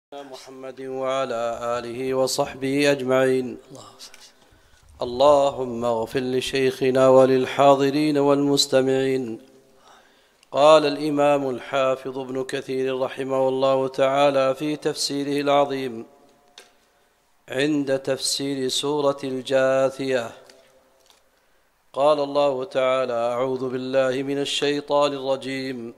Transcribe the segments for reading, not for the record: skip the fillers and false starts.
محمد وعلى آله وصحبه أجمعين. اللهم اغفر لشيخنا وللحاضرين والمستمعين. قال الإمام الحافظ ابن كثير رحمه الله تعالى في تفسيره العظيم عند تفسير سورة الجاثية، قال الله تعالى: أعوذ بالله من الشيطان الرجيم.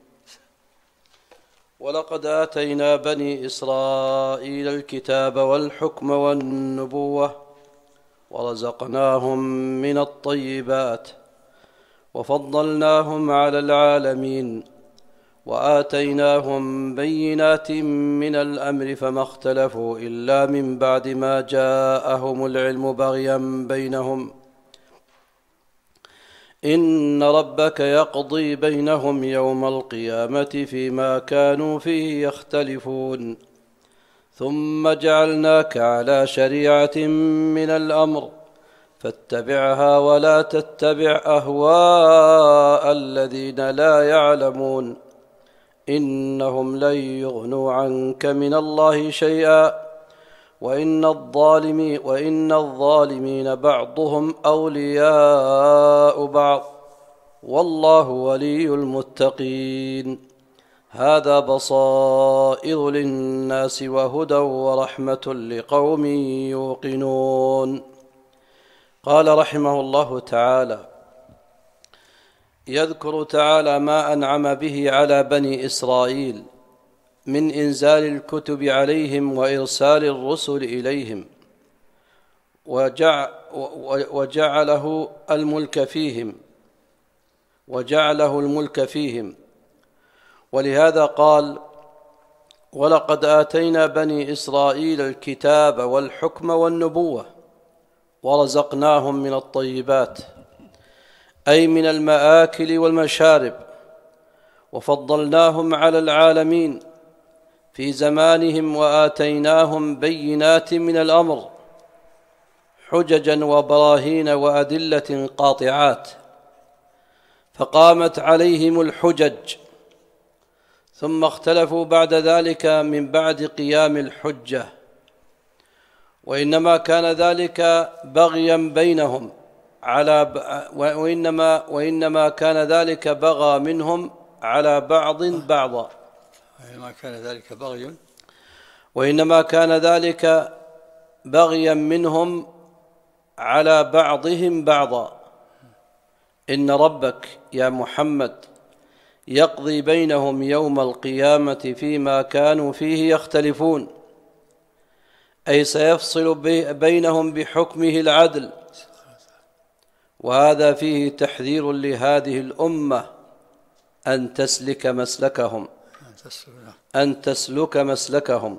ولقد آتينا بني إسرائيل الكتاب والحكم والنبوة ورزقناهم من الطيبات وفضلناهم على العالمين وآتيناهم بينات من الأمر فما اختلفوا إلا من بعد ما جاءهم العلم بغيا بينهم إن ربك يقضي بينهم يوم القيامة فيما كانوا فيه يختلفون ثم جعلناك على شريعة من الأمر فاتبعها ولا تتبع أهواء الذين لا يعلمون إنهم لن يغنوا عنك من الله شيئا وإن الظالمين بعضهم أولياء بعض والله ولي المتقين. هذا بصائر للناس وهدى ورحمة لقوم يوقنون. قال رحمه الله تعالى: يذكر تعالى ما أنعم به على بني إسرائيل من إنزال الكتب عليهم وإرسال الرسل إليهم وجعله الملك فيهم. ولهذا قال: ولقد آتينا بني إسرائيل الكتاب والحكم والنبوة ورزقناهم من الطيبات، أي من المآكل والمشارب، وفضلناهم على العالمين في زمانهم وآتيناهم بينات من الأمر، حججا وبراهين وأدلة قاطعات، فقامت عليهم الحجج ثم اختلفوا بعد ذلك من بعد قيام الحجة، وإنما كان ذلك بغيا بينهم وإنما كان ذلك بغى منهم على بعض بعضا وإنما كان ذلك بغيا منهم على بعضهم بعضا. إن ربك يا محمد يقضي بينهم يوم القيامة فيما كانوا فيه يختلفون، أي سيفصل بينهم بحكمه العدل. وهذا فيه تحذير لهذه الأمة أن تسلك مسلكهم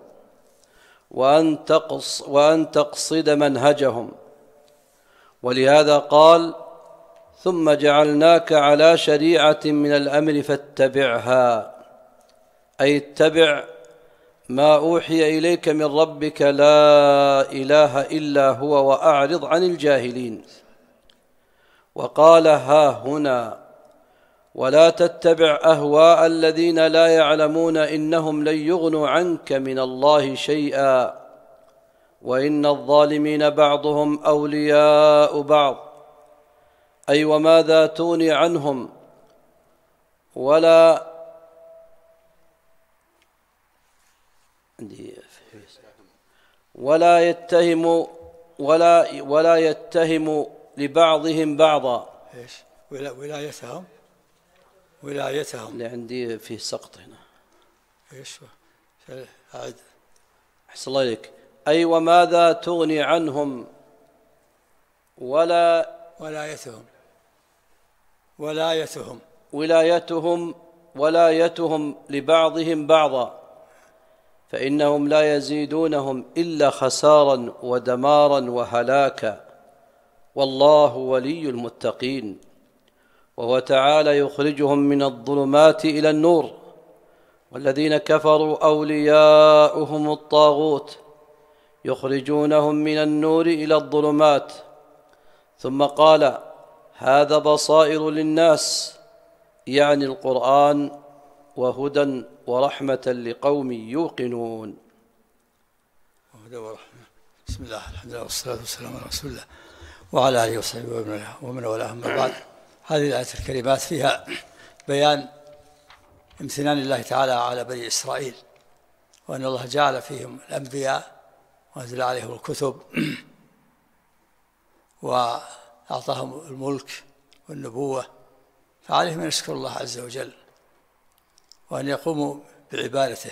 وأن تقصد منهجهم. ولهذا قال: ثم جعلناك على شريعة من الأمر فاتبعها، أي اتبع ما أوحي إليك من ربك لا إله إلا هو وأعرض عن الجاهلين. وقال: ها هنا: ولا تتبع أهواء الذين لا يعلمون إنهم لن يغنوا عنك من الله شيئا وإن الظالمين بعضهم أولياء بعض، أي وماذا تغني عنهم ولا يتهم لبعضهم بعضا. ولايتهم اللي عندي فيه سقط هنا. ايش عاد أحسن الله إليك. أي وماذا تغني عنهم ولايتهم لبعضهم بعضا، فإنهم لا يزيدونهم إلا خسارا ودمارا وهلاكا، والله ولي المتقين. وهو تعالى يخرجهم من الظلمات إلى النور، والذين كفروا أولياؤهم الطاغوت يخرجونهم من النور إلى الظلمات. ثم قال: هذا بصائر للناس، يعني القرآن، وهدى ورحمة لقوم يوقنون. بسم الله، الحمد لله والصلاة والسلام على رسول الله وعلى آله وصحبه ومن والاه. أما بعد، هذه الآية الكريمات فيها بيان امتنان الله تعالى على بني إسرائيل، وأن الله جعل فيهم الأنبياء وأنزل عليهم الكتب وأعطاهم الملك والنبوة، فعليهم أن يشكروا الله عز وجل وأن يقوموا بعبادته.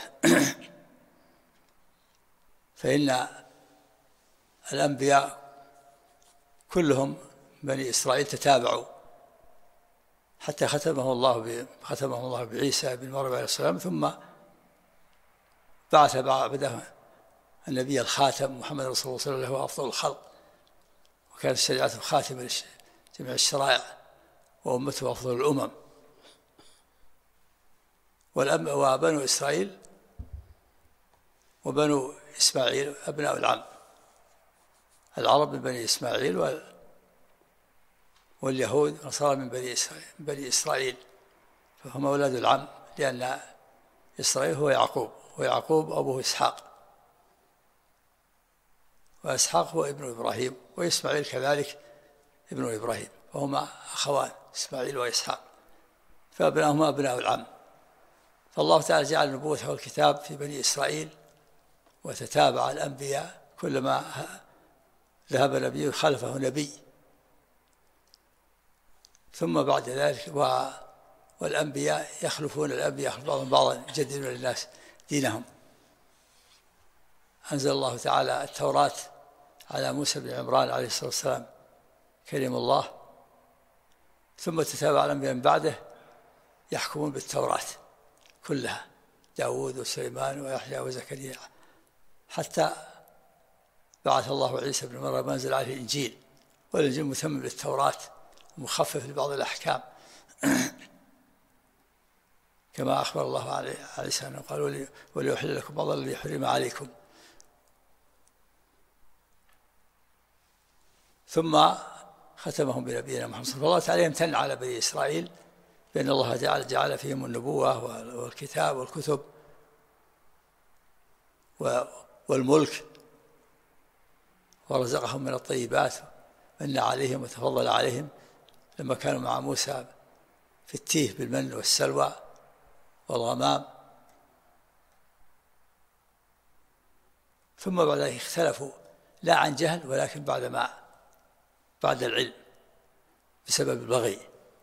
فإن الأنبياء كلهم بني إسرائيل تتابعوا حتى ختمه الله بعيسى بن مريم عليه السلام، ثم بعث بعده النبي الخاتم محمد رسول الله صلى الله عليه وسلم، هو أفضل الخلق، وكانت شريعته خاتمة لجميع الشرائع، وأمته أفضل الأمم. وبنو إسرائيل وبنو إسماعيل أبناء العم، العرب من بني إسماعيل واليهود والنصارى من بني إسرائيل، فهم أولاد العم، لأن إسرائيل هو يعقوب، ويعقوب أبوه إسحاق، وإسحاق هو ابن إبراهيم، وإسماعيل كذلك ابن إبراهيم، فهما أخوان إسماعيل وإسحاق، فأبناهما أبناء العم. فالله تعالى جعل النبوة والكتاب في بني إسرائيل، وتتابع الأنبياء، كلما ذهب نبي خلفه نبي، ثم بعد ذلك والأنبياء يخلفون الأنبياء بعضهم بعضا، يجددون للناس دينهم. أنزل الله تعالى التوراة على موسى بن عمران عليه الصلاة والسلام كلم الله، ثم تتابع الأنبياء من بعده يحكمون بالتوراة كلها، داود وسليمان ويحيى وزكريا، حتى بعث الله عيسى بن مريم وأنزل عليه الإنجيل، والإنجيل متمم بالتوراة ومخفف لبعض الأحكام، كما أخبر الله عليه عيسى أنه قال وليحل لكم بعض الذي حرم عليكم. ثم ختمهم بنبينا محمد صلى الله عليه وسلم. الله تعالى يمتن على بني إسرائيل بأن الله جعل فيهم النبوة والكتاب والكتب والملك، ورزقهم من الطيبات، من عليهم وتفضل عليهم لما كانوا مع موسى في التيه بالمن والسلوى والغمام. ثم بعد ذلك اختلفوا، لا عن جهل ولكن بعد العلم، بسبب البغي،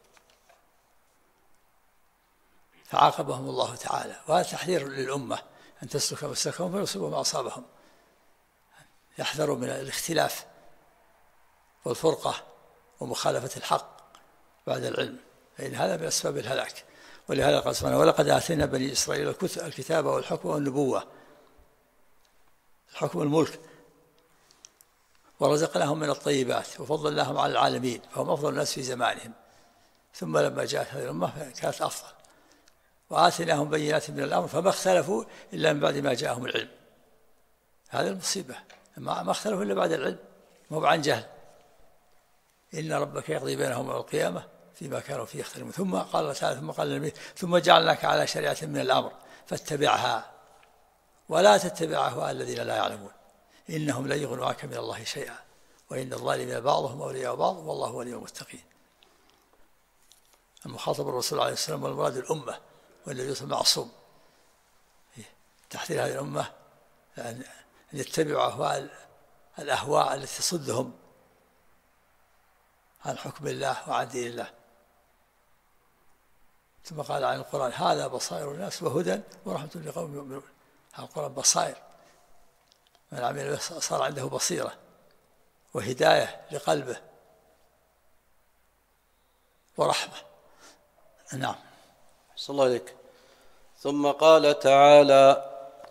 فعاقبهم الله تعالى. وهذا تحذير للأمة أن تسلك مسلكهم فيصيبهم ما أصابهم، يحذروا من الاختلاف والفرقة ومخالفة الحق بعد العلم، فإن هذا من أسباب الهلاك. ولهذا قال سبحانه: ولقد آتينا بني إسرائيل الكتاب والحكم والنبوة، الحكم والملك، ورزقناهم من الطيبات وفضلناهم على العالمين، فهم أفضل الناس في زمانهم. ثم لما جاءت هذه الأمة كانت أفضل، وآتيناهم بينات من الأمر فما اختلفوا إلا من بعد ما جاءهم العلم. هذه المصيبة، ما اختلفوا إلا بعد العلم، مو عن جهل. إن ربك يقضي بينهم يوم القيامة فيما كانوا فيه يختلفون. ثم قال الله تعالى: ثم قال النبي: ثم جعلناك على شريعة من الأمر فاتبعها ولا تتبع أهواء الذين لا يعلمون إنهم لن يغنوا عنك من الله شيئا وإن الظالمين بعضهم أولياء بعض والله ولي المتقين. المخاطب الرسول عليه السلام والمراد الأمة، والنبي صلى الله عليه وسلم معصوم. تحذير هذه الأمة أن يتبعوا الأهواء التي تصدهم عن حكم الله وعن دين الله. ثم قال عن القرآن: هذا بصائر الناس وهدى ورحمة لقوم يؤمنون. هذا القرآن بصائر، من عمل به صار عنده بصيرة وهداية لقلبه ورحمة. نعم. صلى الله عليك. ثم قال تعالى: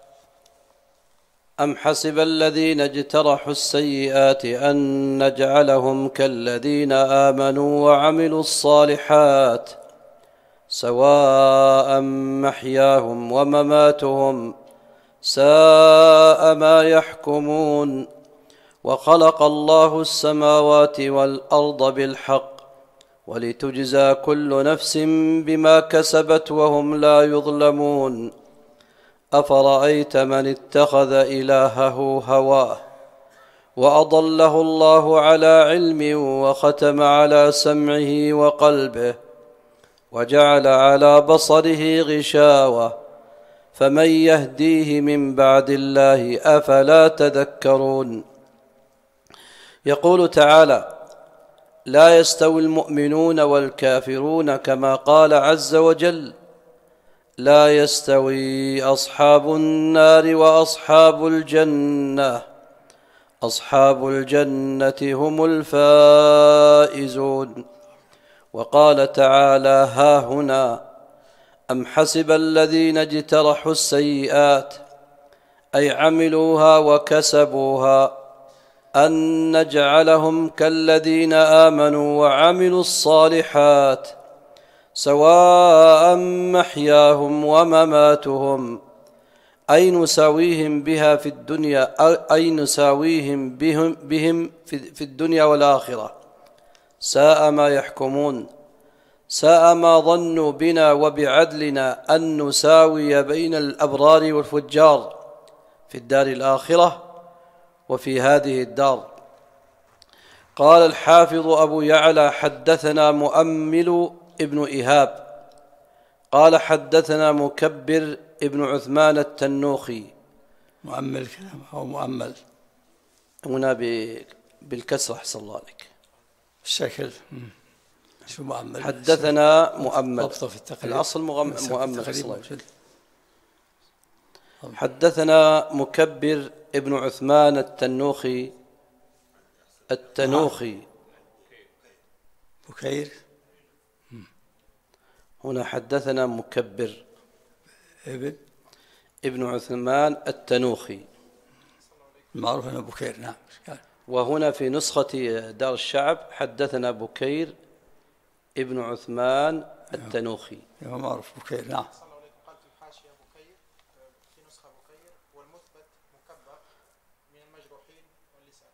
أم حسب الذين اجترحوا السيئات أن نجعلهم كالذين آمنوا وعملوا الصالحات سواء محياهم ومماتهم ساء ما يحكمون. وخلق الله السماوات والأرض بالحق ولتجزى كل نفس بما كسبت وهم لا يظلمون. أفرأيت من اتخذ إلهه هواه وأضله الله على علم وختم على سمعه وقلبه وجعل على بصره غشاوة فمن يهديه من بعد الله أفلا تذكرون. يقول تعالى: لا يستوي المؤمنون والكافرون، كما قال عز وجل: لا يستوي أصحاب النار وأصحاب الجنة، أصحاب الجنة هم الفائزون. وقال تعالى: ها هنا أم حسب الذين اجترحوا السيئات أي عملوها وكسبوها أن نجعلهم كالذين آمنوا وعملوا الصالحات سواء محياهم ومماتهم أي نساويهم بها في الدنيا، أي نساويهم بهم في الدنيا والآخرة. ساء ما يحكمون، ساء ما ظنوا بنا وبعدلنا أن نساوي بين الأبرار والفجار في الدار الآخرة وفي هذه الدار. قال الحافظ أبو يعلى: حدثنا مؤمل ابن إيهاب قال حدثنا مكبر ابن عثمان التنوخي. مؤمل كلام أو مؤمل؟ هنا بالكسر أحسن الله عليك. الشكل شو مؤمل؟ حدثنا مؤمل، ضبطه في التقريب، الأصل مؤمل. حدثنا مكبر ابن عثمان التنوخي بكير. هنا حدثنا مكبر ابن عثمان التنوخي، معروف أنه بكير. نعم. وهنا في نسخة دار الشعب حدثنا بكير ابن عثمان التنوخي. هو معروف بكير. نعم. قال في الحاشية بكير، في نسخة بكير، والمثبت مكبر من المجروحين واللسان.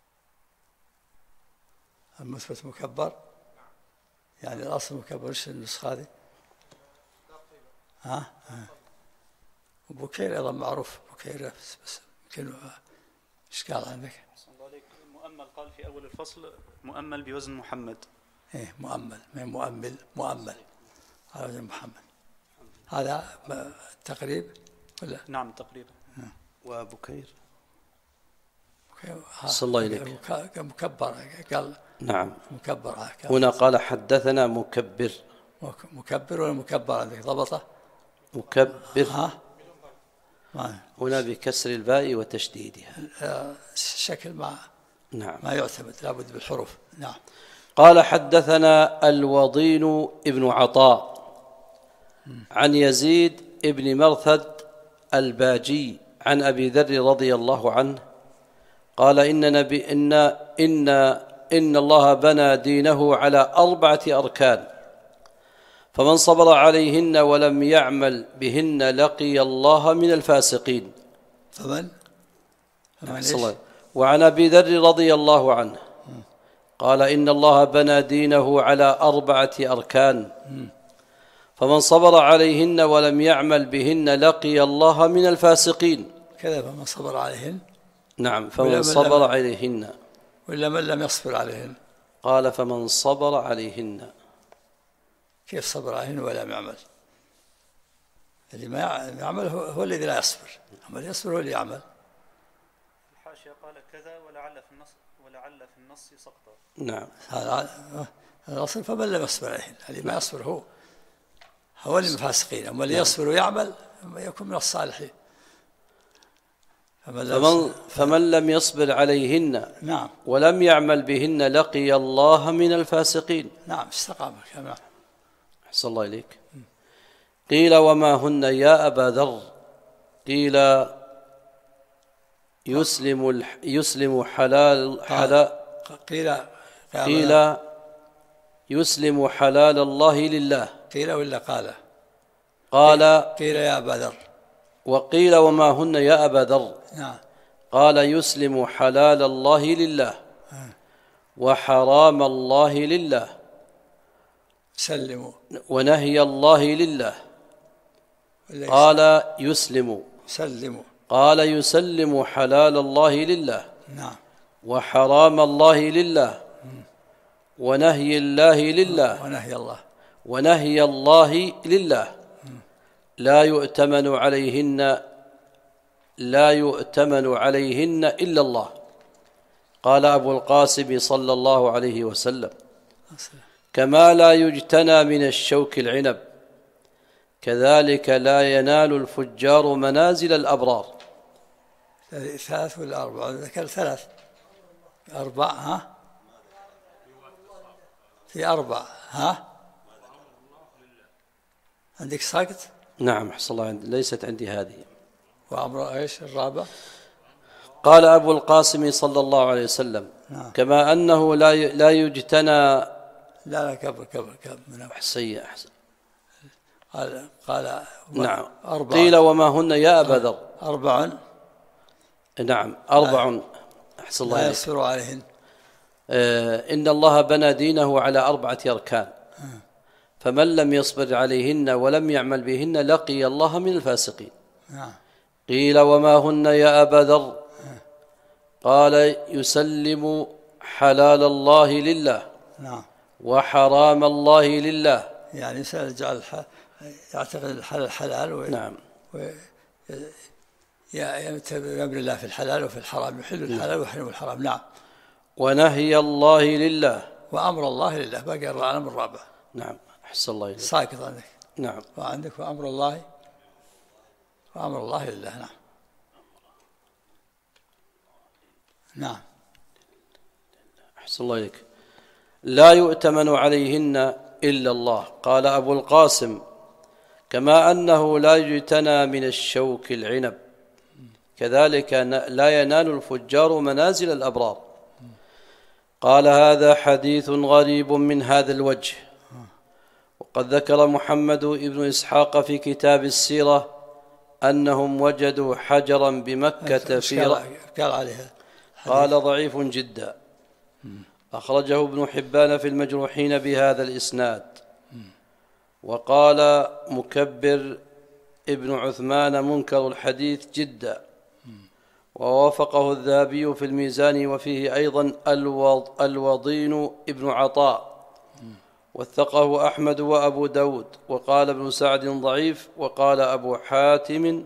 المثبت مكبر؟ يعني الأصل مكبر. إيش النسخة هذه؟ وبكير أيضا معروف بكير، بس يمكن إشكال عندك. مؤمل قال في أول الفصل مؤمل بوزن محمد. إيه مؤمل، من مؤمل على وزن محمد. هذا تقريب ولا؟ نعم تقريبا. وبكير صلى الله عليك مكبر قال. نعم مكبر. هنا قال حدثنا مكبر ولا مكبر عندك ضبطه؟ مكبر. هنا بكسر الباء وتشديدها. الشكل ما نعم ما يعتمد، لابد بالحروف. نعم. قال حدثنا الوضين ابن عطاء عن يزيد ابن مرثد الباجي عن أبي ذر رضي الله عنه قال: إن الله بنى دينه على 4 أركان، فمن صبر عليهن ولم يعمل بهن لقي الله من الفاسقين. فمن وعن أبي ذر رضي الله عنه قال: إن الله بنى دينه على 4 أركان، فمن صبر عليهن ولم يعمل بهن لقي الله من الفاسقين. كذا فمن صبر عليهن. نعم، فمن صبر عليهن. ولا من لم يصبر عليهن؟ قال: فمن صبر عليهن. كيف صبر عليهن ولم يعمل؟ الذي ما يعمل هو الذي لا يصبر، أما اللي يصبر هو اللي يعمل. الحاشية قال كذا ولعل في النص سقطا. نعم. هذا الأصل فمن لم يصبر عليهن، الذي ما يصبر هو اللي فاسقين، أما اللي يصبر ويعمل يكون من الصالحين. فمن لم يصبر عليهن نعم ولم يعمل بهن لقي الله من الفاسقين. نعم استقام. نعم. أحسن الله إليك. قيل: وما هن يا أبا ذر؟ قيل: يسلم حلال قيل يسلم حلال الله لله. قيل ولا قال؟ قيل يا أبا ذر. وقيل: وما هن يا أبا ذر؟ نعم. قال: يسلم حلال الله لله وحرام الله لله سلموا ونهي الله لله. قال: يسلم يسلم. قال يسلم حلال الله لله نعم. وحرام الله لله ونهي الله لله ونهي الله. ونهي الله لله لا يؤتمن عليهن إلا الله. قال أبو القاسم صلى الله عليه وسلم: كما لا يجتنى من الشوك العنب كذلك لا ينال الفجار منازل الأبرار. 3 ولا 4؟ ذكر 3 4. ها في 4. ها عندك ساكت؟ نعم أحسن الله، ليست عندي هذه. وأمر إيش الرابع؟ قال أبو القاسم صلى الله عليه وسلم: كما أنه لا يجتنى. لا كبر أحسن. قال نعم. قيل وما هن يا أبا ذر؟ 4. نعم 4. أحسن الله. لا يصبر عليهن. إن الله بنى دينه على 4 أركان، فمن لم يصبر عليهن ولم يعمل بهن لقي الله من الفاسقين. قيل وما هن يا أبا ذر؟ قال يسلم حلال الله لله وحرام الله لله. يعني يعتقد الحلال حلال نعم. يأمر الله في الحلال وفي الحرام، يحل الحلال ويحرم الحرام. نعم. ونهي الله لله وأمر الله لله. باقي العالم الرابع. نعم أحسن الله إليك. ساكت عندك. نعم. وعندك وأمر الله لله. نعم. نعم أحسن الله إليك. لا يؤتمن عليهن إلا الله. قال أبو القاسم: كما أنه لا يجتنى من الشوك العنب كذلك لا ينال الفجار منازل الأبرار. قال هذا حديث غريب من هذا الوجه. وقد ذكر محمد بن إسحاق في كتاب السيرة أنهم وجدوا حجرا بمكة قال ضعيف جدا. أخرجه ابن حبان في المجروحين بهذا الإسناد. وقال مكبر ابن عثمان منكر الحديث جدا، ووافقه الذهبي في الميزان، وفيه أيضا الوضين ابن عطاء، وثقه أحمد وأبو داود. وقال ابن سعد ضعيف. وقال أبو حاتم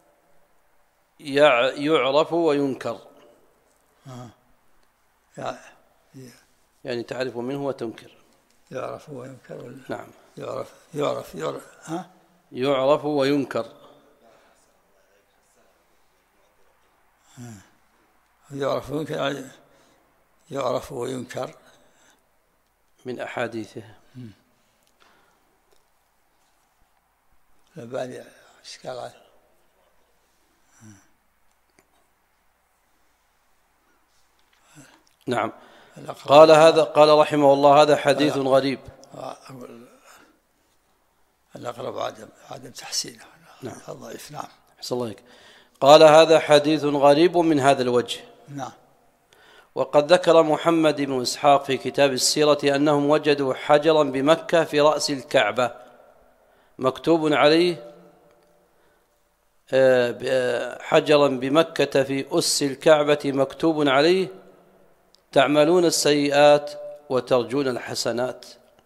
يعرف وينكر. يعني تعرف منه وتنكر. يعرف وينكر. نعم. يعرف يعرف وينكر. يعرف وينكر من أحاديثه. لا بالي إشكال عليه. نعم. قال رحمه الله: هذا حديث غريب. الأقرب عدم تحسينه. نعم. الضعيف. نعم. أحسن الله عليك. قال هذا حديث غريب من هذا الوجه. نعم. وقد ذكر محمد بن إسحاق في كتاب السيرة أنهم وجدوا حجرا بمكة في رأس الكعبة مكتوب عليه حجرا بمكة في أس الكعبة مكتوب عليه: تعملون السيئات وترجون الحسنات.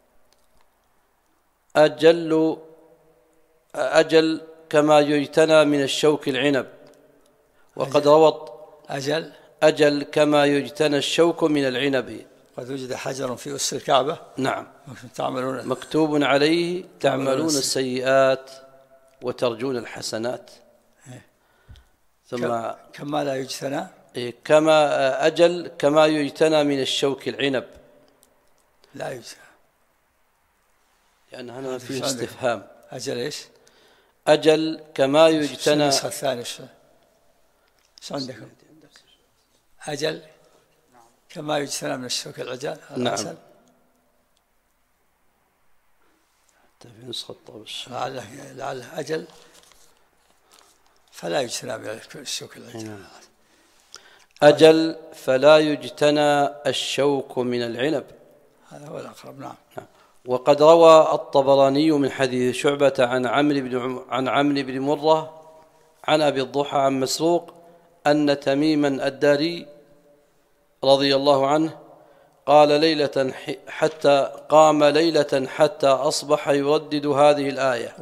أجل كما يجتنى من الشوك العنب. وقد روت أجل كما يجتنى الشوك من العنب. قد وجد حجر في أس الكعبة. نعم. مكتوب عليه: تعملون السيئات وترجون الحسنات. ثم كما لا يجتنى. كما أجل كما يجتنى من الشوك العنب. لا يجتنى لأن هنا فيه استفهام. أجل إيش؟ أجل كما يجتنى. النسخة الثانية شو عندكم؟ أجل كما يجتنى من الشوك العجل. نعم. حتى في نسخة طابش لعله أجل فلا يجتنى من الشوك العجل. أجل فلا يجتنى الشوك من العنب. هذا هو الأقرب. نعم. وقد روى الطبراني من حديث شعبة عن عمرو بن مرة عن أبي الضحى عن مسروق أن تميما الداري رضي الله عنه قام ليلة حتى أصبح يردد هذه الآية.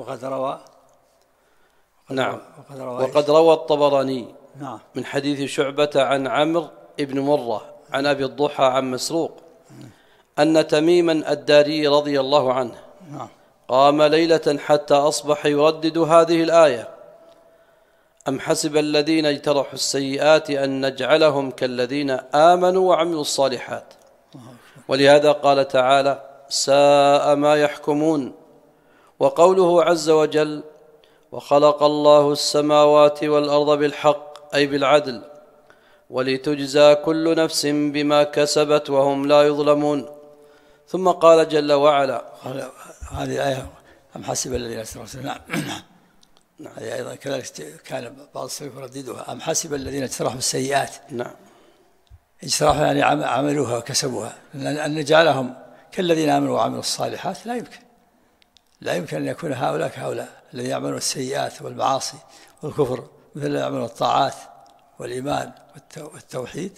وقد روى الطبراني من حديث شعبة عن عمرو بن مرة عن أبي الضحى عن مسروق أن تميما الداري رضي الله عنه قام ليلة حتى أصبح يردد هذه الآية: أم حسب الذين اجترحوا السيئات أن نجعلهم كالذين آمنوا وعملوا الصالحات. ولهذا قال تعالى: ساء ما يحكمون. وقوله عز وجل: وخلق الله السماوات والأرض بالحق أي بالعدل ولتجزى كل نفس بما كسبت وهم لا يظلمون. ثم قال جل وعلا: هذه الآية أم حسب الذين اجترحوا. نعم. هذه أيضا كذلك كان بعض السلف يرددها: أم حسب الذين اجترحوا السيئات. نعم. اجترحوا يعني عملوها وكسبوها، أن نجعلهم كالذين آمنوا وعملوا الصالحات لا يمكن أن يكون هؤلاء كهؤلاء الذين يعملون السيئات والمعاصي والكفر مثل الذين يعملون الطاعات والإيمان والتوحيد.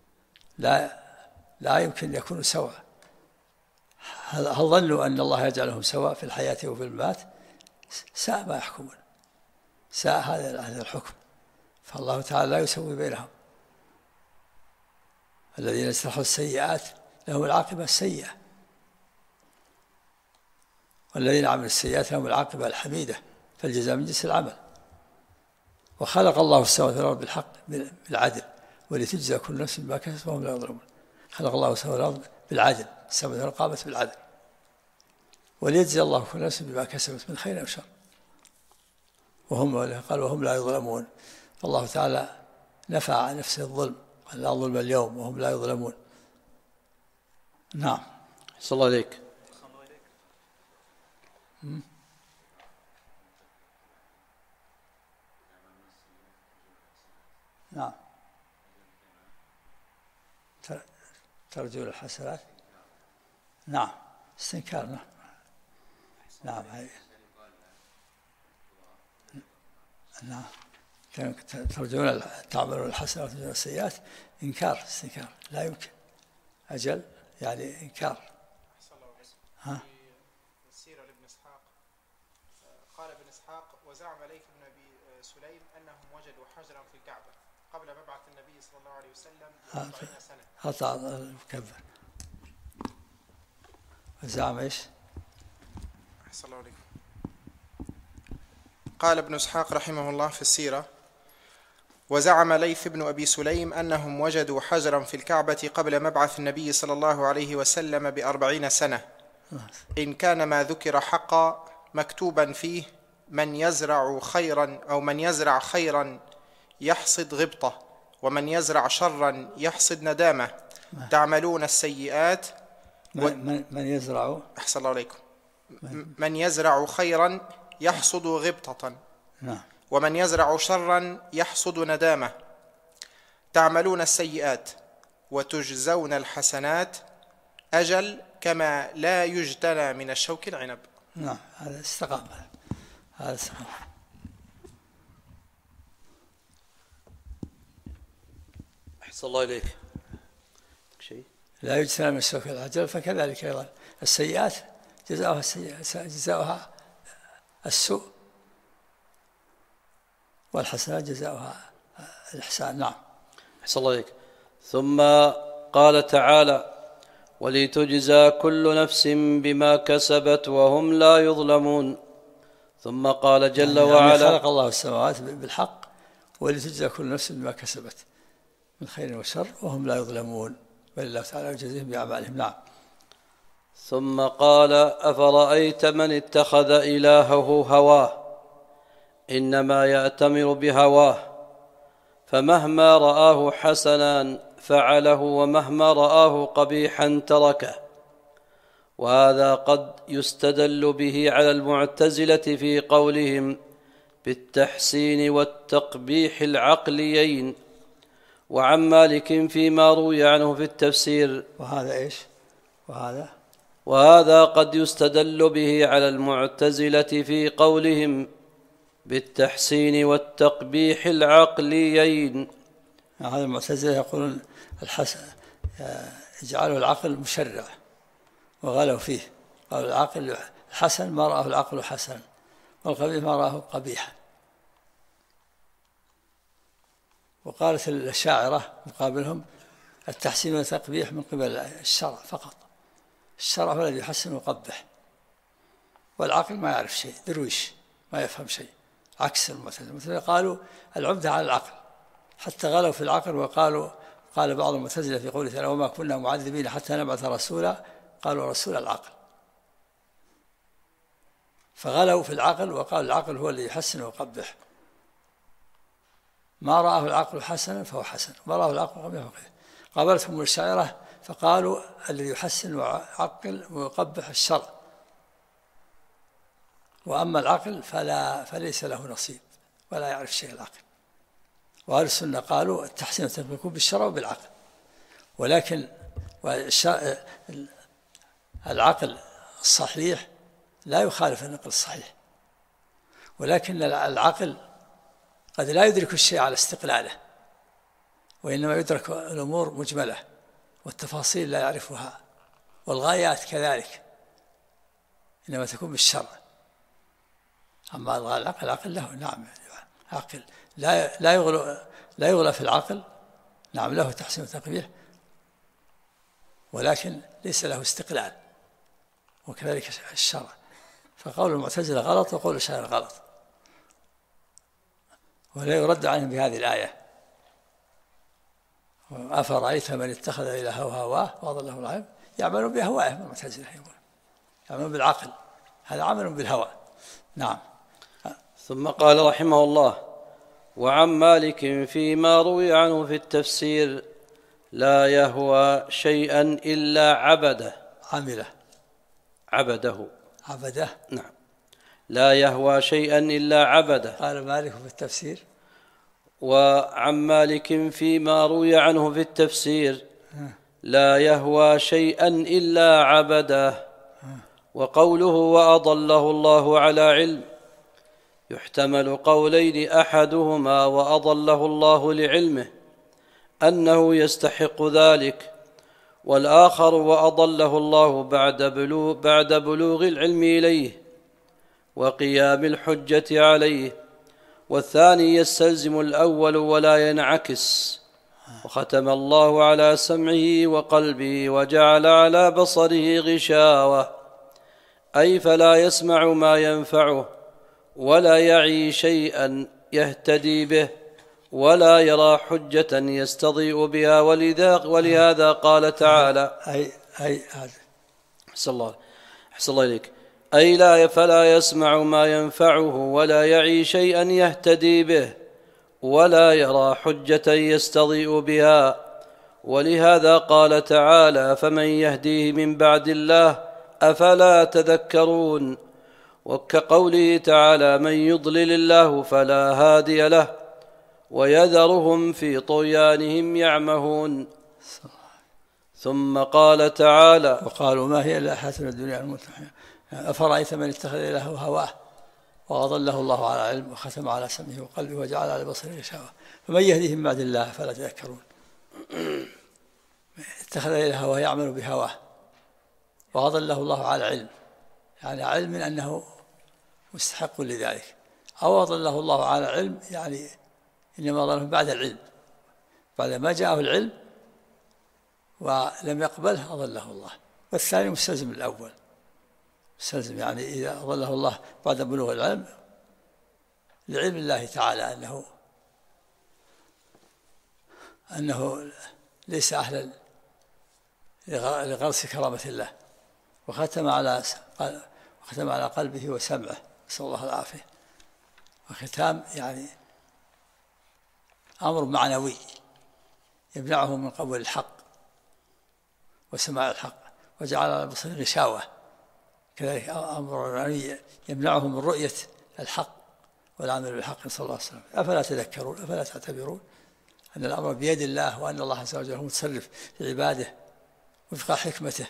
لا يمكن أن يكونوا سواء. هل ظنوا أن الله يجعلهم سواء في الحياة وفي الممات؟ ساء ما يحكمون، ساء هذا الحكم. فالله تعالى لا يسوي بينهم. الذين اجترحوا السيئات لهم العاقبة السيئة، والذين عملوا السيئات لهم العاقبة الحميدة، فالجزاء من جنس العمل. وخلق الله السماوات والأرض بالحق بالعدل ولتجزى كل نفس بما كسبت وهم لا يظلمون. خلق الله السماوات والأرض بالعدل، السماوات والأرض قامت بالعدل، وليجزي الله كل نفس بما كسبت من خير أو شر. وهم لا يظلمون. الله تعالى نفى عن نفسه الظلم، قال: لا ظلم اليوم وهم لا يظلمون. نعم. صلى الله عليك. نعم. ترجو الحسنات. نعم. استنكار. نعم. نعم. ترجون تعملون الحسنات وترجون السيئات. إنكار، استنكار، لا يمكن. أجل يعني إنكار. ها؟ السيرة لابن إسحاق قال ابن إسحاق: وزعم ليث بن أبي سليم أنهم وجدوا حجرا في الكعبة قبل مبعث النبي صلى الله عليه وسلم ب40 سنة. قطع المكبر. وزعم إيش؟ أحسن الله عليكم. قال ابن إسحاق رحمه الله في السيرة: وزعم ليث بن أبي سليم أنهم وجدوا حجرا في الكعبة قبل مبعث النبي صلى الله عليه وسلم ب40 سنة، إن كان ما ذكر حقا، مكتوبا فيه: من يزرع خيرا يحصد غبطة، ومن يزرع شرا يحصد ندامة. تعملون السيئات من يزرع. أحسن الله عليكم. من يزرع خيرا يحصد غبطة، ومن يزرع شرا يحصد ندامة. تعملون السيئات وتجزون الحسنات، أجل كما لا يجتنى من الشوك العنب. نعم. هذا استقام. أحسن الله إليك. شيء لا يجتنى من الشوك العنب، فكذلك أيضا السيئات جزاؤها السوء، والحسنات جزاؤها الإحسان. نعم. أحسن الله إليك. ثم قال تعالى: ولتجزى كل نفس بما كسبت وهم لا يظلمون. ثم قال جل وعلا: خلق الله السماوات بالحق ولتجزى كل نفس بما كسبت من خير وشر وهم لا يظلمون، بل الله تعالى يجزيهم بأعمالهم. نعم. ثم قال: أفرأيت من اتخذ إلهه هواه إنما يأتمر بهواه، فمهما رآه حسنا فعله ومهما رآه قبيحا تركه. وهذا قد يستدل به على المعتزلة في قولهم بالتحسين والتقبيح العقليين، وعن مالك فيما روي عنه في التفسير. وهذا إيش؟ وهذا قد يستدل به على المعتزلة في قولهم بالتحسين والتقبيح العقليين. هذا المعتزلة يقولون الحسن يجعله العقل مشرع وغلوا فيه، قالوا العقل الحسن ما رآه العقل حسنا والقبيح ما رآه قبيحا. وقالت الشاعرة مقابلهم التحسين والتقبيح من قبل الشرع فقط، الشرع هو الذي يحسن ويقبح، والعقل ما يعرف شيء، درويش ما يفهم شيء، عكس المعتزلة. قالوا العمدة على العقل، حتى غلوا في العقل وقالوا، قال بعض المعتزلة في قوله تعالى وما كنا معذبين حتى نبعث رسولا، قالوا رسول العقل، فغلوا في العقل وقالوا العقل هو الذي يحسن ويقبح، ما رآه العقل حسنا فهو حسن، وما رآه العقل قبيحا فهو قبيح. قابلتهم الشاعرة فقالوا الذي يحسن ويعقل ويقبح الشرع، وأما العقل فليس له نصيب ولا يعرف شيء العقل. وأهل السنة قالوا التحسين والتقبيح يكون بالشرع وبالعقل، ولكن العقل الصحيح لا يخالف النقل الصحيح، ولكن العقل قد لا يدرك الشيء على استقلاله، وإنما يدرك الأمور مجملة والتفاصيل لا يعرفها، والغايات كذلك إنما تكون بالشرع. أما العقل له نعم، عقل لا يغلى في العقل، نعم له تحسين وتقبيح، ولكن ليس له استقلال، وكذلك الشرع. فقول المعتزلة غلط وقول الشاعر غلط، ولا يرد عنهم بهذه الآية أفرأيت من اتخذ إلهه هواه وأضله العلم. يعملون بأهوائهم المعتزلة، يعملون بالعقل، هذا عمل بالهوى. نعم. ثم قال رحمه الله وعن مالك فيما روي عنه في التفسير لا يهوى شيئا إلا عبده. نعم، لا يهوى شيئا إلا عبده. قال مالك في التفسير. وعن مالك فيما روي عنه في التفسير لا يهوى شيئا إلا عبده. وقوله وأضله الله على علم يحتمل قولين، أحدهما وأضله الله لعلمه أنه يستحق ذلك، والآخر وأضله الله بعد بلوغ العلم إليه وقيام الحجة عليه، والثاني يستلزم الأول ولا ينعكس. وختم الله على سمعه وقلبه وجعل على بصره غشاوة، أي فلا يسمع ما ينفعه ولا يعي شيئا يهتدي به ولا يرى حجة يستضيء بها. ولهذا قال تعالى أحسن الله إليك، أي فلا يسمع ما ينفعه ولا يعي شيئا يهتدي به ولا يرى حجة يستضيء بها. ولهذا قال تعالى فمن يهديه من بعد الله أفلا تذكرون. وكقوله تعالى من يضلل الله فلا هادي له ويذرهم في طغيانهم يعمهون. ثم قال تعالى وقالوا ما هي إلا حياتنا الدنيا المتحية أفرأيت من اتخذ إلهه هواه وأضله الله على علم وختم على سمعه وقلبه وجعل على بصره غشاوة فمن يهديه من بعد الله فلا تذكرون. اتخذ إلهه هواه يعمل بهواه وأضله الله على علم، يعني علم من أنه مستحق لذلك، أو أضله الله على علم يعني إنما ضله بعد العلم، بعد ما جاءه العلم ولم يقبله أضله الله. والثاني مستلزم الأول، مستلزم يعني إذا أضله الله بعد بلوغ العلم لعلم الله تعالى أنه ليس أهلا لغرس كرامة الله، وختم على قلبه وسمعه، نسأل الله العافية. وختام يعني أمر معنوي يمنعه من قبول الحق وسماع الحق، وجعل على بصره غشاوة، كذلك أمر معنوي يمنعه من رؤية الحق والعمل بالحق، صلى الله عليه وسلم. أفلا تذكرون، أفلا تعتبرون أن الأمر بيد الله، وأن الله عز وجل هو متصرف في عباده وفق حكمته،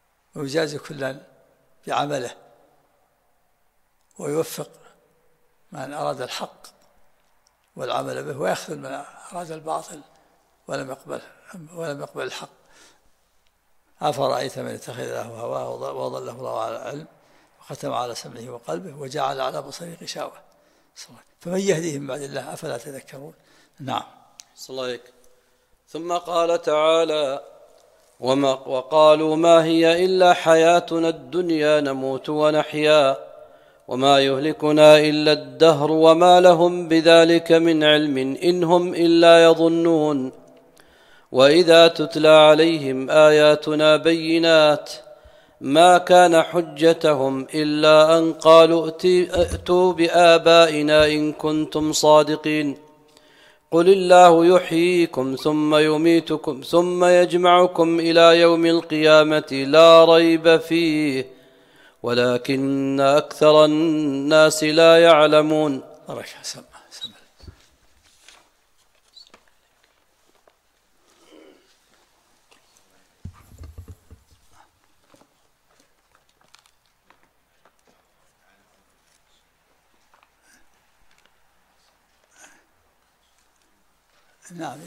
ويجازي كلا بعمله، ويوفق من أراد الحق والعمل به، ويخذل من أراد الباطل ولم يقبل الحق. أفرأيت من اتخذ له هواه وضله الله على علم وختم على سمعه وقلبه وجعل على بصره غشاوة، فمن يهديه من بعد الله أفلا تذكرون. نعم. صلى الله عليك. ثم قال تعالى: وقالوا ما هي إلا حياتنا الدنيا نموت ونحيا وما يهلكنا إلا الدهر وما لهم بذلك من علم إن هم إلا يظنون. وإذا تتلى عليهم آياتنا بينات ما كان حجتهم إلا أن قالوا ائتوا بآبائنا إن كنتم صادقين. قل الله يحييكم ثم يميتكم ثم يجمعكم إلى يوم القيامة لا ريب فيه ولكن أكثر الناس لا يعلمون. بارك الله. نعم،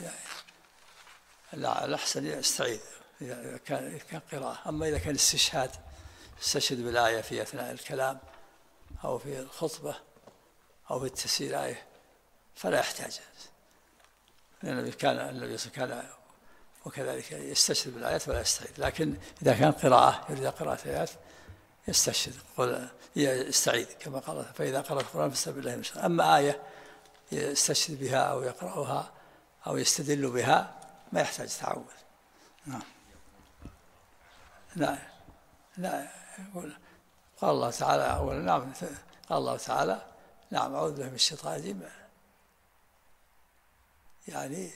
الأحسن يستعيذ إذا كان قراءة. أما إذا كان استشهاد يستشهد بالآية في أثناء الكلام أو في الخطبة أو في التسير آية فلا يحتاج، لأن النبي كان وكذلك يستشهد بالآيات ولا يستعيذ. لكن إذا كان قراءة يريد قراءة آيات يستشهد يستعيذ كما قال: فإذا قرأت القرآن فاستعذ بالله من الشيطان. أما آية يستشهد بها أو يقرأها أو يستدل بها ما يحتاج تعوذ. نعم. لا قال الله تعالى أولا. نعم، قال الله تعالى: نعم أعوذ بالله من الشيطان الرجيم، يعني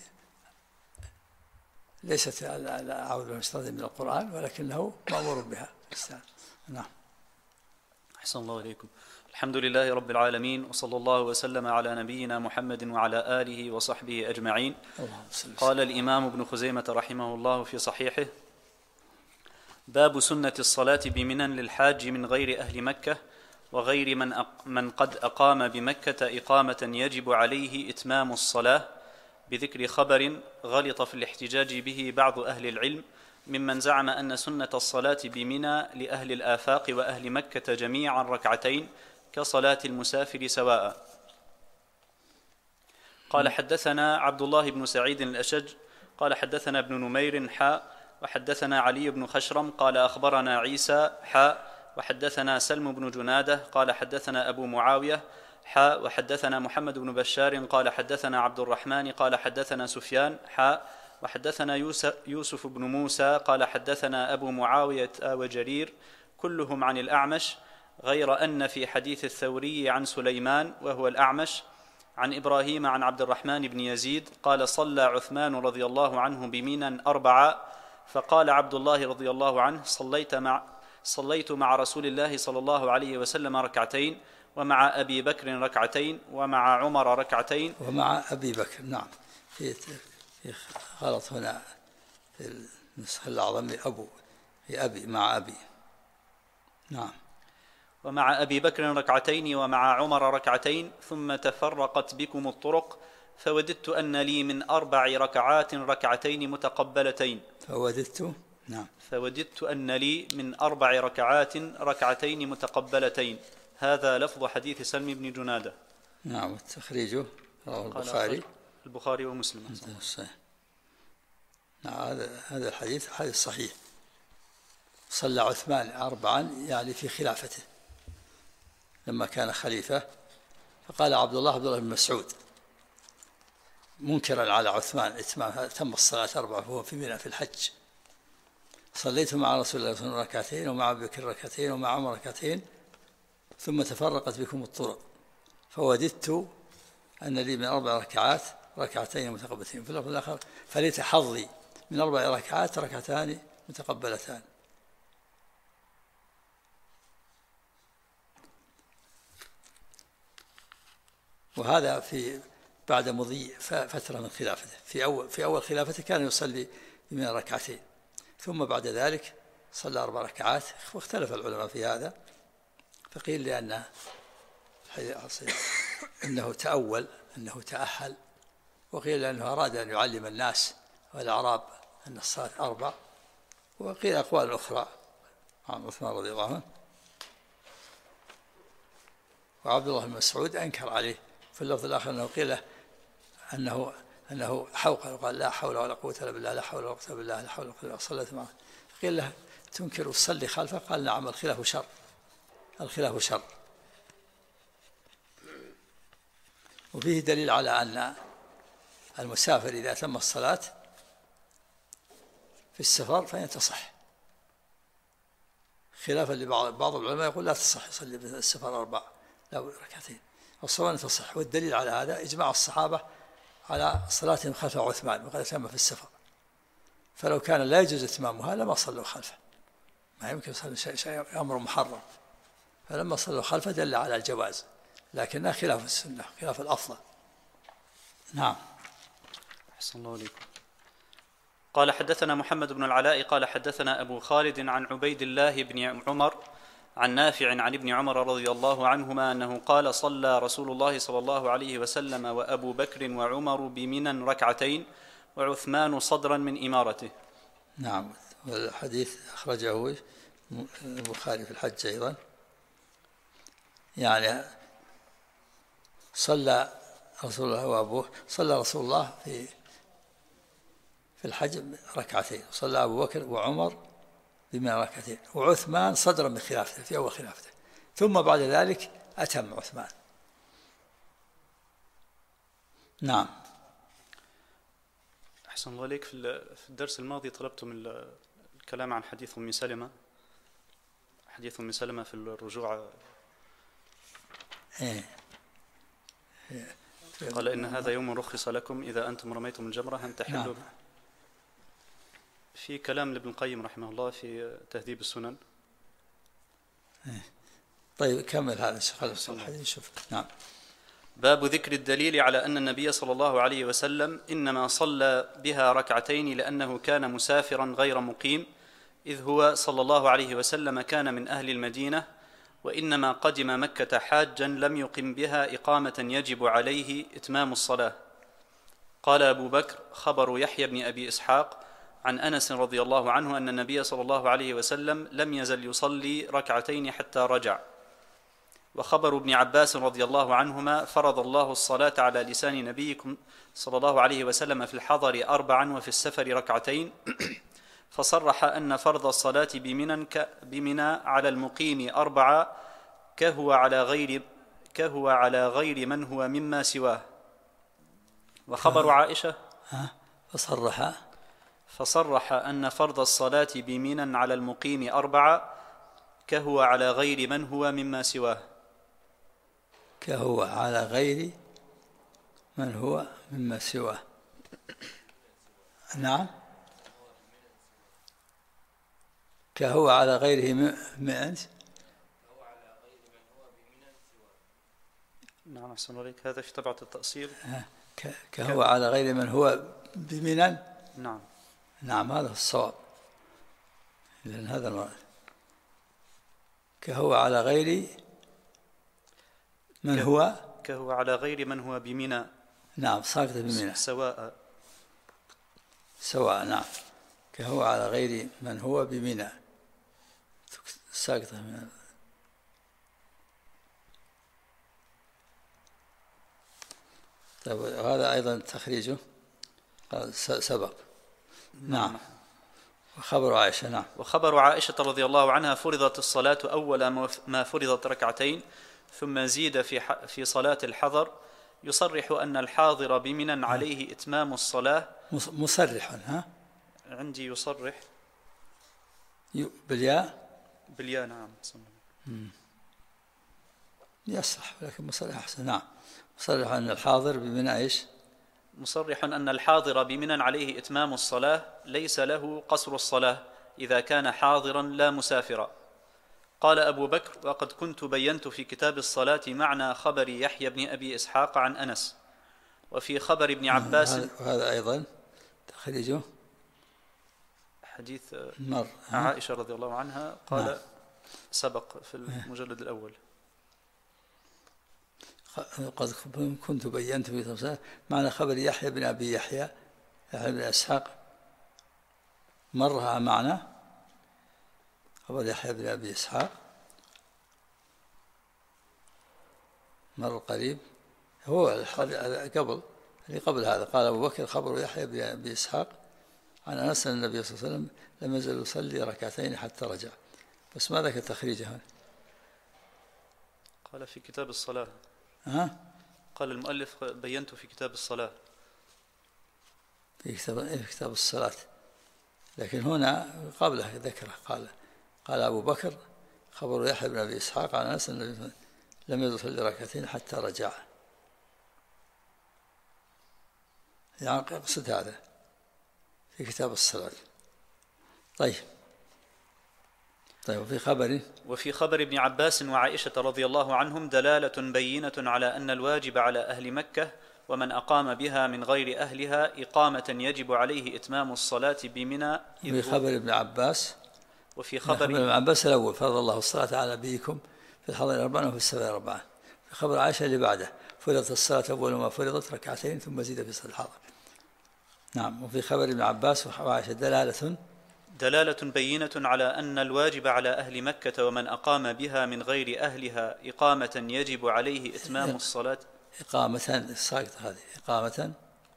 ليست أعوذ بالله من الشيطان الرجيم من القرآن، ولكنه مأمور بها. نعم. أحسن الله إليكم. الحمد لله رب العالمين، وصلى الله وسلم على نبينا محمد وعلى آله وصحبه أجمعين. قال الإمام ابن خزيمة رحمه الله في صحيحه: باب سنة الصلاة بمنى للحاج من غير أهل مكة وغير من قد أقام بمكة إقامة يجب عليه إتمام الصلاة، بذكر خبر غلط في الاحتجاج به بعض أهل العلم ممن زعم أن سنة الصلاة بمنى لأهل الآفاق وأهل مكة جميعا ركعتين كصلاة المسافر سواء. قال: حدثنا عبد الله بن سعيد الأشج قال حدثنا ابن نمير وحدثنا علي بن خشرم قال أخبرنا عيسى وحدثنا سلم بن جنادة قال حدثنا أبو معاوية وحدثنا محمد بن بشار قال حدثنا عبد الرحمن قال حدثنا سفيان وحدثنا يوسف بن موسى قال حدثنا أبو معاوية وجرير كلهم عن الأعمش، غير أن في حديث الثوري عن سليمان وهو الأعمش عن إبراهيم عن عبد الرحمن بن يزيد قال: صلى عثمان رضي الله عنه بمنى 4، فقال عبد الله رضي الله عنه: صليت مع رسول الله صلى الله عليه وسلم ركعتين، ومع أبي بكر ركعتين، ومع عمر ركعتين. ومع أبي بكر. نعم، في غلط هنا في النسخة الأعظم في أبي مع أبي. نعم. ومع أبي بكر ركعتين ومع عمر ركعتين، ثم تفرقت بكم الطرق، فوددت أن لي من 4 ركعات ركعتين متقبلتين. فوددت أن لي من 4 ركعات ركعتين متقبلتين. هذا لفظ حديث سلم بن جنادة. نعم، والتخريج رواه البخاري ومسلم. نعم، هذا الحديث صحيح. صلى عثمان 4 يعني في خلافته لما كان خليفة، فقال عبد الله بن مسعود منكرا على عثمان إتمام تم الصلاة 4 وهو في منى في الحج: صليت مع رسول الله صلى الله عليه وسلم ركعتين، ومع أبي بكر ركعتين، ومع عمر ركعتين، ثم تفرقت بكم الطرق، فوددت أن لي من 4 ركعات ركعتين متقبلتين. في اللفظ الآخر: فليت حظي من 4 ركعات ركعتان متقبلتان. وهذا بعد مضي فترة من خلافته. في أول خلافته كان يصلي من 2 ركعتين، ثم بعد ذلك صلى 4 ركعات، واختلف العلماء في هذا، فقيل لأن إنه تأول أنه تأهل، وقيل أنه أراد أن يعلم الناس والأعراب أن الصلاة 4، وقيل أقوال أخرى عن عثمان رضي الله عنه. وعبد الله بن مسعود أنكر عليه في اللفظ الآخر أنه قيل أنه حوقل وقال لا حول ولا قوة إلا بالله، لا حول ولا قوة إلا بالله، لا حول ولا قوة إلا بالله. صليت معه قيل له تنكر وتصلي خلفه؟ قال نعم، الخلاف شر، الخلاف شر. وفيه دليل على أن المسافر إذا تم الصلاة في السفر فإن تصح، خلافا لبعض العلماء يقول لا تصح، يصلي في السفر 4 لا ركعتين، والصواب أن تصح. والدليل على هذا إجماع الصحابة على صلاتهم خلف عثمان وقد تم في السفر، فلو كان لا يجوز اتمامها لما صلوا خلفه، ما يمكن يصلي شيء أمر محرم، فلما صلوا خلفه دل على الجواز، لكنها خلاف السنة، خلاف الأفضل. نعم. أحسن الله عليكم. قال حدثنا محمد بن العلاء قال حدثنا أبو خالد عن عبيد الله بن عمر عن نافع عن ابن عمر رضي الله عنهما أنه قال صلى رسول الله صلى الله عليه وسلم وأبو بكر وعمر بمنى ركعتين وعثمان صدرا من إمارته. نعم. والحديث أخرجه البخاري في الحج أيضا، يعني صلى رسول الله وأبوه، صلى رسول الله في الحج ركعتين، صلى أبو بكر وعمر بمنى ركعتين، وعثمان صدرا من خلافته في أول خلافته، ثم بعد ذلك أتم عثمان. نعم. أحسن الله عليك. في الدرس الماضي طلبتم الكلام عن حديث أم سلمة، حديث أم سلمة في الرجوع. قال إن هذا يوم رخص لكم إذا أنتم رميتم الجمرة أن تحلوا. نعم. في كلام لابن القيم رحمه الله في تهذيب السنن. طيب كمل هذا الحديث نشوف. نعم. باب ذكر الدليل على أن النبي صلى الله عليه وسلم إنما صلى بها ركعتين لأنه كان مسافرا غير مقيم، إذ هو صلى الله عليه وسلم كان من أهل المدينة، وإنما قدم مكة حاجا لم يقم بها إقامة يجب عليه إتمام الصلاة. قال أبو بكر: خبر يحيى بن أبي إسحاق عن أنس رضي الله عنه أن النبي صلى الله عليه وسلم لم يزل يصلي ركعتين حتى رجع. وخبر ابن عباس رضي الله عنهما: فرض الله الصلاة على لسان نبيكم صلى الله عليه وسلم في الحضر 4 وفي السفر ركعتين، فصرح أن فرض الصلاة بمنى على المقيم 4 كهو على غير من هو مما سواه. وخبر عائشة فصرح أن فرض الصلاة بمنى على المقيم 4 كهو على غير من هو مما سواه. كهو على غير من هو مما سواه. نعم. كهو على غيره من نعم. أحسن عليك. هذا في طبعة التأصيل. كهو على غير من هو بمنى. نعم. نعم، هذا الصواب، لأن هذا كهو على غير من هو كهو على غير من هو بمنى. نعم، ساقطة بمنى سواء. نعم. كهو على غير من هو بمنى ساقطة بمنى. طيب هذا أيضا تخريجه سبق. نعم. وخبر عائشة. نعم. وخبر عائشة رضي الله عنها: فرضت الصلاة أول ما فرضت ركعتين، ثم زيد في صلاة الحضر، يصرح أن الحاضر بمنى عليه إتمام الصلاة. مصرح. عندي يصرح بالياء. نعم. يصح، لكن مصرح أحسن. نعم. مصرح أن الحاضر بمنى إيش؟ مصرح أن الحاضر بمنى عليه إتمام الصلاة، ليس له قصر الصلاة إذا كان حاضرا لا مسافرا. قال أبو بكر: وقد كنت بينت في كتاب الصلاة معنى خبر يحيى بن أبي إسحاق عن أنس. وفي خبر ابن عباس هذا أيضا تخريجه حديث عائشة رضي الله عنها قال سبق في المجلد الأول. قد كنت بينت في تفسير معنى خبر يحيى بن أبي يحيى بن إسحاق مرها معنا. خبر يحيى بن أبي إسحاق مر قريب، هو قبل هذا قال أبو بكر خبر يحيى بن أبي إسحاق عن أنس أن النبي صلى الله عليه وسلم لم يزل يصلي ركعتين حتى رجع. بس ما ذكر تخريجه هنا. قال في كتاب الصلاة. قال المؤلف بينت في كتاب الصلاة، في كتاب الصلاة، لكن هنا قبله ذكره قال أبو بكر خبر يحيى بن أبي إسحاق عن أنس أن النبي لم يزل يصلي ركعتين حتى رجع. يعني أقصد هذا في كتاب الصلاة. طيب وفي خبر ابن عباس وعائشة رضي الله عنهم دلالة بينة على أن الواجب على أهل مكة ومن أقام بها من غير أهلها إقامة يجب عليه إتمام الصلاة بمنى. في خبر ابن عباس وفي خبر ابن عباس الأول فرض الله الصلاة على نبيكم في الحضر 4 وفي السفر 4. في خبر عائشة اللي بعده فرضت الصلاة أول ما فرضت ركعتين ثم زيد في صلاة الحضر. نعم. وفي خبر ابن عباس وعائشة دلالة بينة على أن الواجب على أهل مكة ومن أقام بها من غير أهلها إقامة يجب عليه إتمام الصلاة. إقامة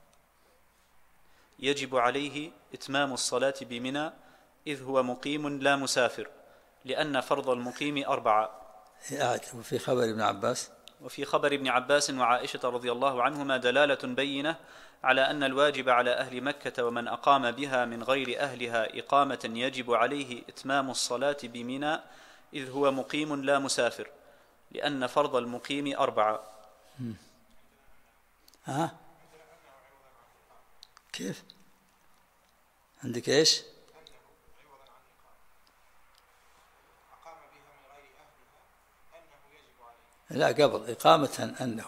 يجب عليه إتمام الصلاة بمنى إذ هو مقيم لا مسافر، لأن فرض المقيم 4. وفي خبر ابن عباس وعائشة رضي الله عنهما دلالة بينة على أن الواجب على أهل مكة ومن أقام بها من غير أهلها إقامة يجب عليه إتمام الصلاة بمنى إذ هو مقيم لا مسافر، لأن فرض المقيم 4. كيف عندك إيش؟ لا قبل إقامة أنه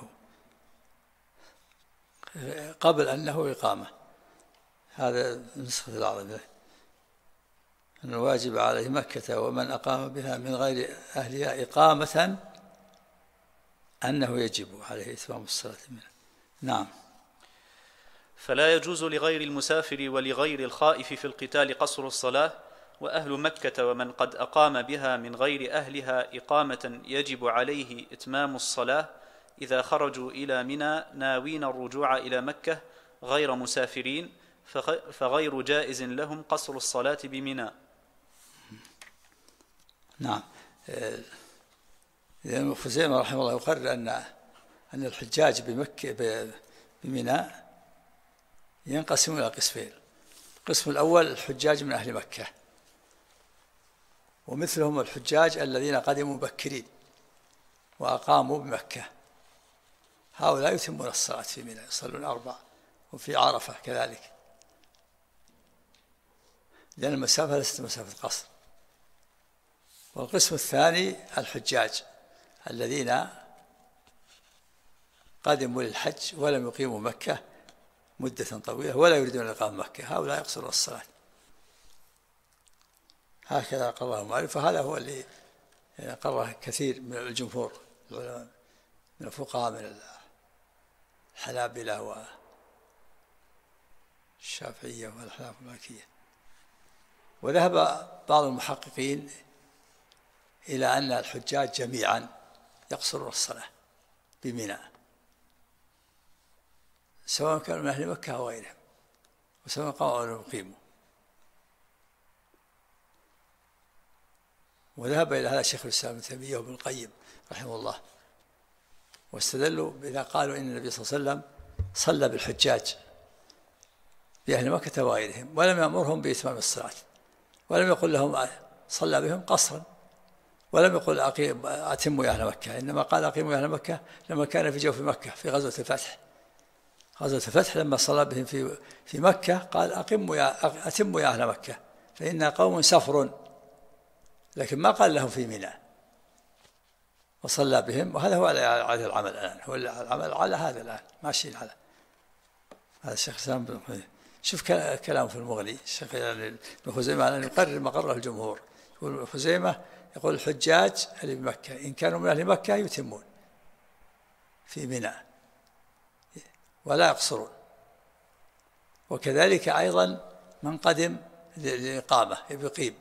قبل أنه إقامة، هذا نسخة العربية. أن الواجب عليه مكة ومن أقام بها من غير أهلها إقامة أنه يجب عليه إتمام الصلاة منها. نعم. فلا يجوز لغير المسافر ولغير الخائف في القتال قصر الصلاة، وأهل مكة ومن قد أقام بها من غير أهلها إقامة يجب عليه إتمام الصلاة إذا خرجوا إلى منى ناوين الرجوع إلى مكة غير مسافرين، فغير جائز لهم قصر الصلاة بمنى. نعم. ابن خزيمة رحمه الله يقرر أن الحجاج بمنى ينقسم إلى قسمين. القسم الأول الحجاج من أهل مكة، ومثلهم الحجاج الذين قدموا مبكرين وأقاموا بمكة، هؤلاء يتمون الصلاة في منى يصلون 4، وفي عرفة كذلك، لأن المسافة ليست مسافة قصر. والقسم الثاني الحجاج الذين قدموا للحج ولم يقيموا مكة مدة طويلة ولا يريدون إقامة مكة، هؤلاء يقصرون الصلاة. هكذا قرره المؤلف، فهذا هو اللي قرره كثير من الجمهور من الفقهاء من الحنابلة والشافعية والأحناف والمالكية. وذهب بعض المحققين إلى أن الحجاج جميعا يقصرون الصلاة بمنى، سواء كانوا من أهل مكة أو غيرهم، وسواء قاموا أو لم يقيموا. وذهب إلى هذا شيخ الإسلام ابن تيمية وابن القيم رحمه الله، واستدلوا بإذا قالوا إن النبي صلى الله عليه وسلم صلى بالحجاج بأهل مكة وغيرهم ولم يأمرهم بإتمام الصلاة، ولم يقل لهم صلى بهم قصرا، ولم يقل أتموا يا أهل مكة، إنما قال أقيموا يا أهل مكة لما كان في جوف مكة في غزوة الفتح. غزوة الفتح لما صلى بهم في مكة قال أتموا يا أهل مكة فإن قوم سفر، لكن ما قال لهم في منى، وصلى بهم. وهذا هو على العمل الآن، هو العمل على هذا الآن ماشيين على هذا. الشيخ سام بن خزيمة شوف كلام في المغني، الشيخ بن خزيمة يقرر ما قرره الجمهور. يقول ابن خزيمة يقول الحجاج اللي بمكة إن كانوا من أهل مكة يتمون، في منى ولا يقصرون. وكذلك أيضا من قدم للإقامة يقيم،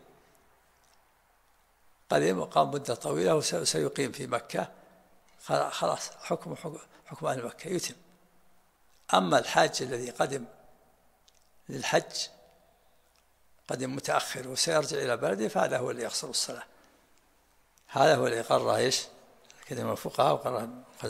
قدم وقام مدة طويلة وسيقيم في مكة، خلاص حكم أهل مكة يتم. أما الحاج الذي قدم للحج قدم متأخر وسيرجع إلى بلده فهذا هو اللي يقصر الصلاة. هذا هو اللي قرره ايش كثير من الفقهاء، وقرره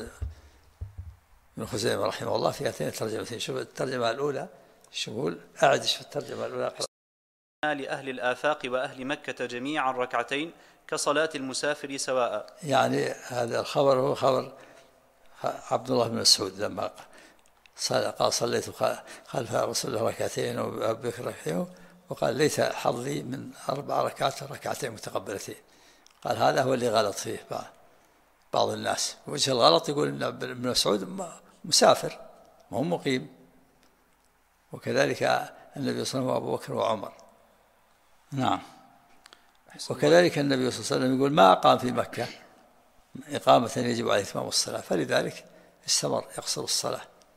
ابن خزيمة رحمه الله في هاتين الترجمتين. شوف الترجمة الأولى شغول، أعد في الترجمة الأولى. لأهل الآفاق وأهل مكة جميعا ركعتين كصلاة المسافر سواء. يعني هذا الخبر هو خبر عبد الله بن مسعود لما قال صليت خلف رسول الله ركعتين وأبي بكر ركعتين، وقال ليس حظي من 4 ركعات ركعتين متقبلتين. قال هذا هو اللي غلط فيه بعض الناس. وجه الغلط يقول إن ابن مسعود مسافر ما هو مقيم، وكذلك النبي صلى الله عليه وسلم وأبو بكر وعمر. نعم. وكذلك النبي صلى الله عليه وسلم يقول ما أقام في مكة إقامة يجب عليه إتمام الصلاة، فلذلك استمر يقصر الصلاة.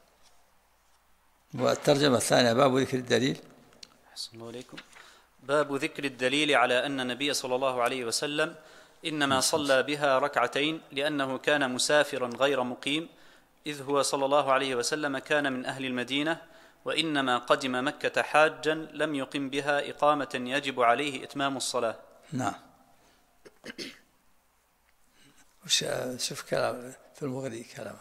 والترجمة الثانية باب ذكر الدليل. أحسن الله عليكم. باب ذكر الدليل على أن النبي صلى الله عليه وسلم إنما صلى بها ركعتين لأنه كان مسافرا غير مقيم، إذ هو صلى الله عليه وسلم كان من أهل المدينة، وإنما قدم مكة حاجا لم يقم بها إقامة يجب عليه إتمام الصلاة. نعم. شوف كلام في المغني كلامه.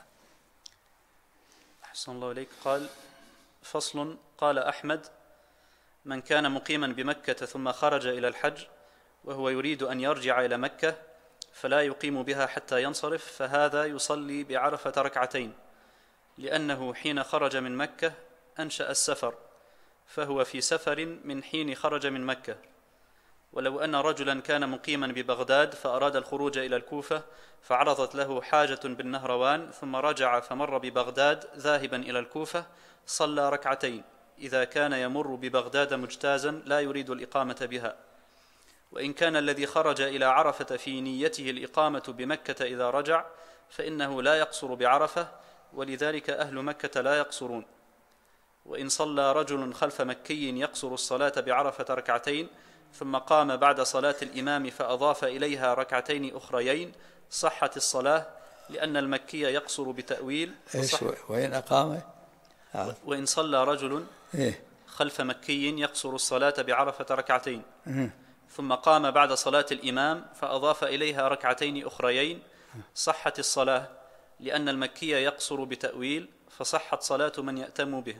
أحسن الله عليك. قال فصل. قال أحمد: من كان مقيما بمكة ثم خرج إلى الحج وهو يريد أن يرجع إلى مكة فلا يقيم بها حتى ينصرف، فهذا يصلي بعرفة ركعتين، لأنه حين خرج من مكة أنشأ السفر، فهو في سفر من حين خرج من مكة. ولو أن رجلا كان مقيما ببغداد فأراد الخروج إلى الكوفة فعرضت له حاجة بالنهروان ثم رجع فمر ببغداد ذاهبا إلى الكوفة، صلى ركعتين إذا كان يمر ببغداد مجتازا لا يريد الإقامة بها. وإن كان الذي خرج إلى عرفة في نيته الإقامة بمكة إذا رجع فإنه لا يقصر بعرفة، ولذلك أهل مكة لا يقصرون. وإن صلى رجل خلف مكي يقصر الصلاة بعرفة ركعتين ثم قام بعد صلاة الإمام فأضاف إليها ركعتين أخريين صحت الصلاة، لأن المكي يقصر بتأويل. وإن أقام وإن صلى رجل خلف مكي يقصر الصلاة بعرفة ركعتين ثم قام بعد صلاة الإمام فأضاف إليها ركعتين أخريين صحت الصلاة، لأن المكي يقصر بتأويل، فصحت صلاة من يأتم به.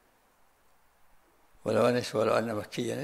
ولو أن مكيا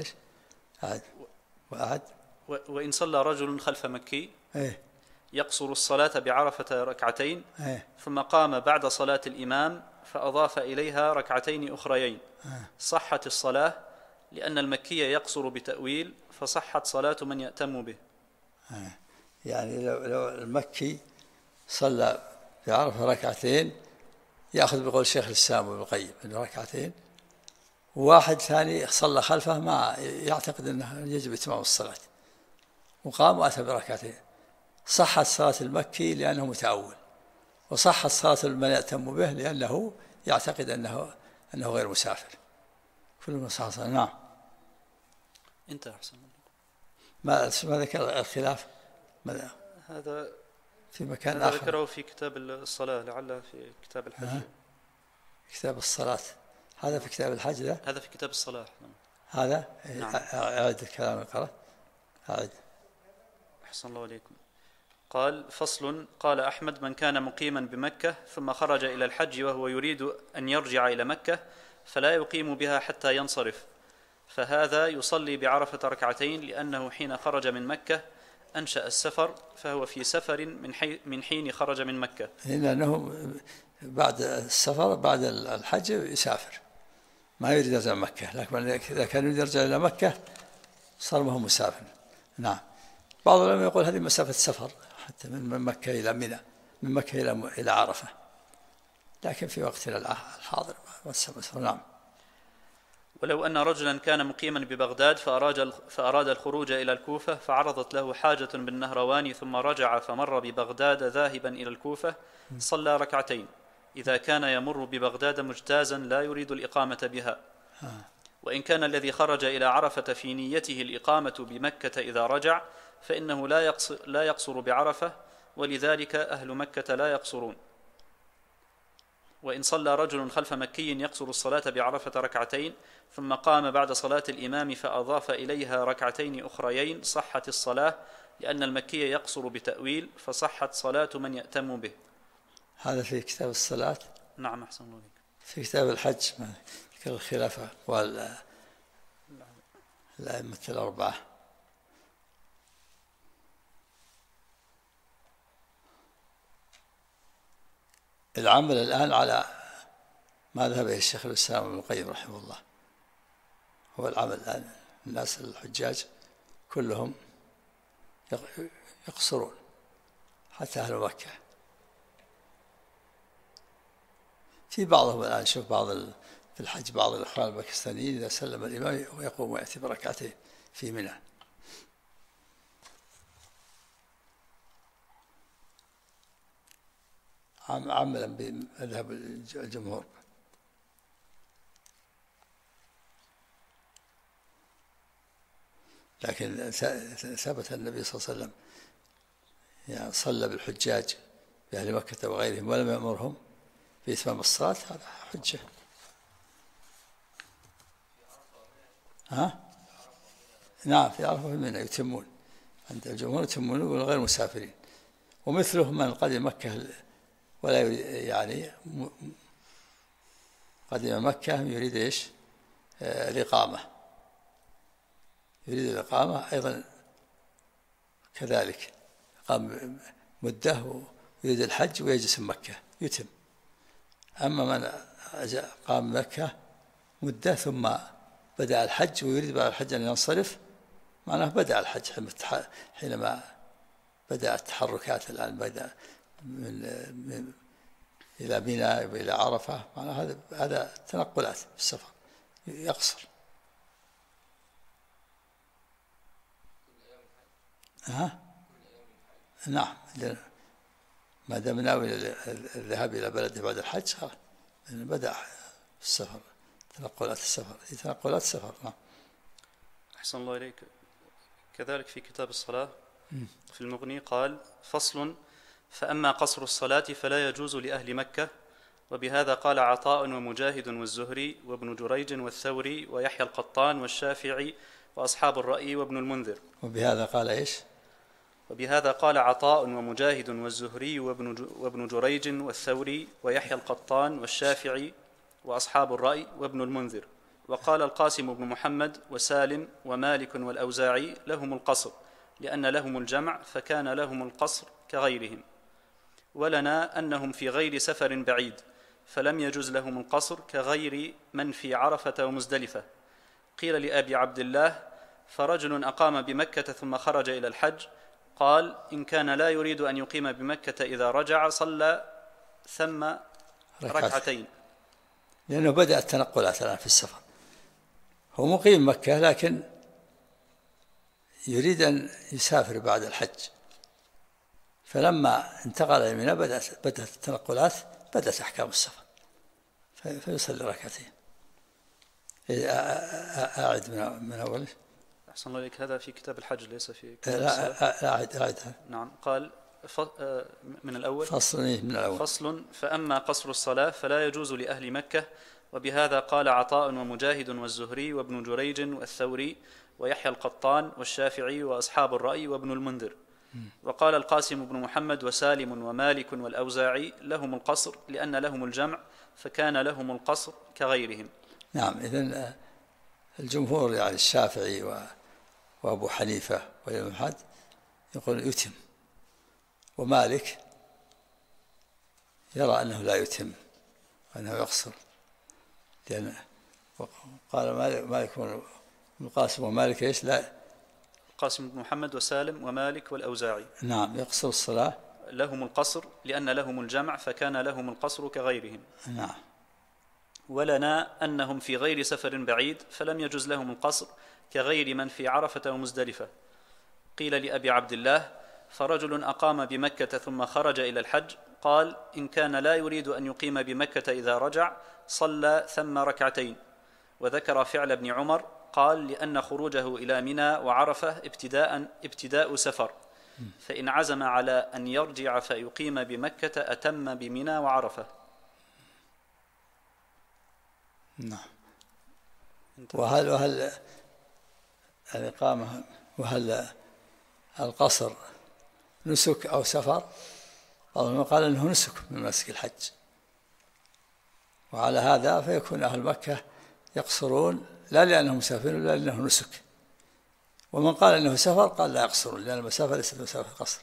وإن صلى رجل خلف مكي يقصر الصلاة بعرفة ركعتين ثم قام بعد صلاة الإمام فأضاف إليها ركعتين أخريين صحت الصلاة، لأن المكي يقصر بتأويل، فصحت صلاة من يأتم به. يعني لو المكي صلى بعرفة ركعتين يأخذ بقول الشيخ الإسلام ابن القيم أنه ركعتين، وواحد ثاني صلى خلفه ما يعتقد أنه يجب إتمام الصلاة وقام وأتى بركعتين، صحت صلاة المكي لأنه متأول، وصحت صلاة من يأتم به لأنه يعتقد أنه غير مسافر. كل من صحت صلاة. نعم. انت أحسن. ما ذكر الخلاف هذا في مكان آخر ذكره في كتاب الصلاة، لعل في كتاب الحج. كتاب الصلاة هذا في كتاب الحج ده؟ هذا في كتاب الصلاة. هذا نعم. أعد الكلام القرأ. أعد. أحسن الله عليكم. قال فصل. قال أحمد: من كان مقيما بمكة ثم خرج إلى الحج وهو يريد أن يرجع إلى مكة فلا يقيم بها حتى ينصرف، فهذا يصلي بعرفة ركعتين، لأنه حين خرج من مكة أنشأ السفر، فهو في سفر من حين خرج من مكة. لأنه بعد السفر بعد الحج يسافر ما يريد يرجع مكة، لكن إذا كان يريد يرجع إلى مكة صار ما هو مسافر. نعم. بعض العلماء يقول هذه مسافة سفر حتى من مكة إلى منى، من مكة إلى عرفة، لكن في وقتنا الحاضر مسافة. نعم. ولو أن رجلا كان مقيما ببغداد فأراد الخروج إلى الكوفة فعرضت له حاجة بالنهروان ثم رجع فمر ببغداد ذاهبا إلى الكوفة صلى ركعتين إذا كان يمر ببغداد مجتازا لا يريد الإقامة بها. وإن كان الذي خرج إلى عرفة في نيته الإقامة بمكة إذا رجع فإنه لا يقصر بعرفة، ولذلك أهل مكة لا يقصرون. وإن صلى رجل خلف مكي يقصر الصلاة بعرفة ركعتين ثم قام بعد صلاة الإمام فأضاف إليها ركعتين أخريين صحت الصلاة، لأن المكي يقصر بتأويل فصحت صلاة من يأتم به. هذا في كتاب الصلاة. نعم أحسن الله عليك. في كتاب الحج ذكر الخلافة والأئمة الأربعة. العمل الآن على ما ذهب إليه الشيخ الإسلام ابن القيم رحمه الله، هو العمل الآن. الناس الحجاج كلهم يقصرون حتى أهل مكة. في بعضهم الآن شوف في الحج بعض الإخوان الباكستانيين إذا سلم الإمام ويقوم ويأتي بركعتين في منى. عملا بمذهب الجمهور. لكن ثبت النبي صلى الله عليه وسلم يعني صلى بالحجاج بأهل مكة وغيرهم ولم يأمرهم بإتمام الصلاة، هذا حجة. نعم في عرفة ومنى يتمون، عند الجمهور يتمون والغير مسافرين. ومثله من قدم مكة ولا يريد يعني قدم مكة يريد إيش؟ الإقامة، يريد الإقامة أيضا كذلك، قام مدة ويريد الحج ويجلس مكة يتم. أما من قام مكة مدة ثم بدأ الحج ويريد بعد الحج أن ينصرف، معناه بدأ الحج حينما بدأ التحركات. الآن بدأ من إلى منى إلى عرفة، معناه هذا تنقلات في السفر يقصر. نعم ما دام ناوي الذهاب إلى بلده بعد الحج بدأ السفر، تنقلات السفر، تنقلات السفر. نعم أحسن الله إليك. كذلك في كتاب الصلاة في المغني قال: فصل: فأما قصر الصلاة فلا يجوز لأهل مكة، وبهذا قال عطاء ومجاهد والزهري وابن جريج والثوري ويحيى القطان والشافعي وأصحاب الرأي وابن المنذر. وبهذا قال إيش؟ وبهذا قال عطاء ومجاهد والزهري وابن جريج والثوري ويحيى القطان والشافعي وأصحاب الرأي وابن المنذر. وقال القاسم بن محمد وسالم ومالك والأوزاعي لهم القصر، لأن لهم الجمع فكان لهم القصر كغيرهم. ولنا أنهم في غير سفر بعيد فلم يجز لهم القصر كغير من في عرفة ومزدلفة. قيل لأبي عبد الله: فرجل أقام بمكة ثم خرج إلى الحج، قال: إن كان لا يريد أن يقيم بمكة إذا رجع صلى ثم ركعتين. لأنه بدأ التنقلات الآن في السفر، هو مقيم مكة لكن يريد أن يسافر بعد الحج، فلما انتقل إلى منى بدأت التنقلات، بدأت أحكام السفر فيصلي ركعتين. أعد من أوله. أحسن الله إليك. هذا في كتاب الحج ليس في كتاب لا أعد. نعم قال من الأول. فصل من الأول. فصل: فأما قصر الصلاة فلا يجوز لأهل مكة، وبهذا قال عطاء ومجاهد والزهري وابن جريج والثوري ويحيى القطان والشافعي وأصحاب الرأي وابن المنذر. وقال القاسم بن محمد وسالم ومالك والأوزاعي لهم القصر، لأن لهم الجمع فكان لهم القصر كغيرهم. نعم إذن الجمهور يعني الشافعي وأبو حنيفة والإمام أحمد يقول يتم، ومالك يرى أنه لا يتم وأنه يقصر، لأن قال مالك بن القاسم ومالك إيش؟ لا، القاسم بن محمد وسالم ومالك والأوزاعي نعم يقصر الصلاة، لهم القصر لأن لهم الجمع فكان لهم القصر كغيرهم. نعم. ولنا أنهم في غير سفر بعيد فلم يجز لهم القصر كغير من في عرفة ومزدلفة. قيل لأبي عبد الله: فرجل أقام بمكة ثم خرج إلى الحج، قال: إن كان لا يريد أن يقيم بمكة إذا رجع صلى ثم ركعتين. وذكر فعل ابن عمر، قال: لأن خروجه إلى منى وعرفة ابتداء سفر، فإن عزم على أن يرجع فيقيم بمكة أتم بمنى وعرفة. نعم. وهل الإقامة وهل القصر نسك أو سفر؟ بعضهم قال أنه نسك من مناسك الحج، وعلى هذا فيكون أهل مكة يقصرون لا لأنهم مسافرون ولا لأنه نسك. ومن قال أنه سفر قال لا يقصرون، لأن المسافة ليست مسافة قصر.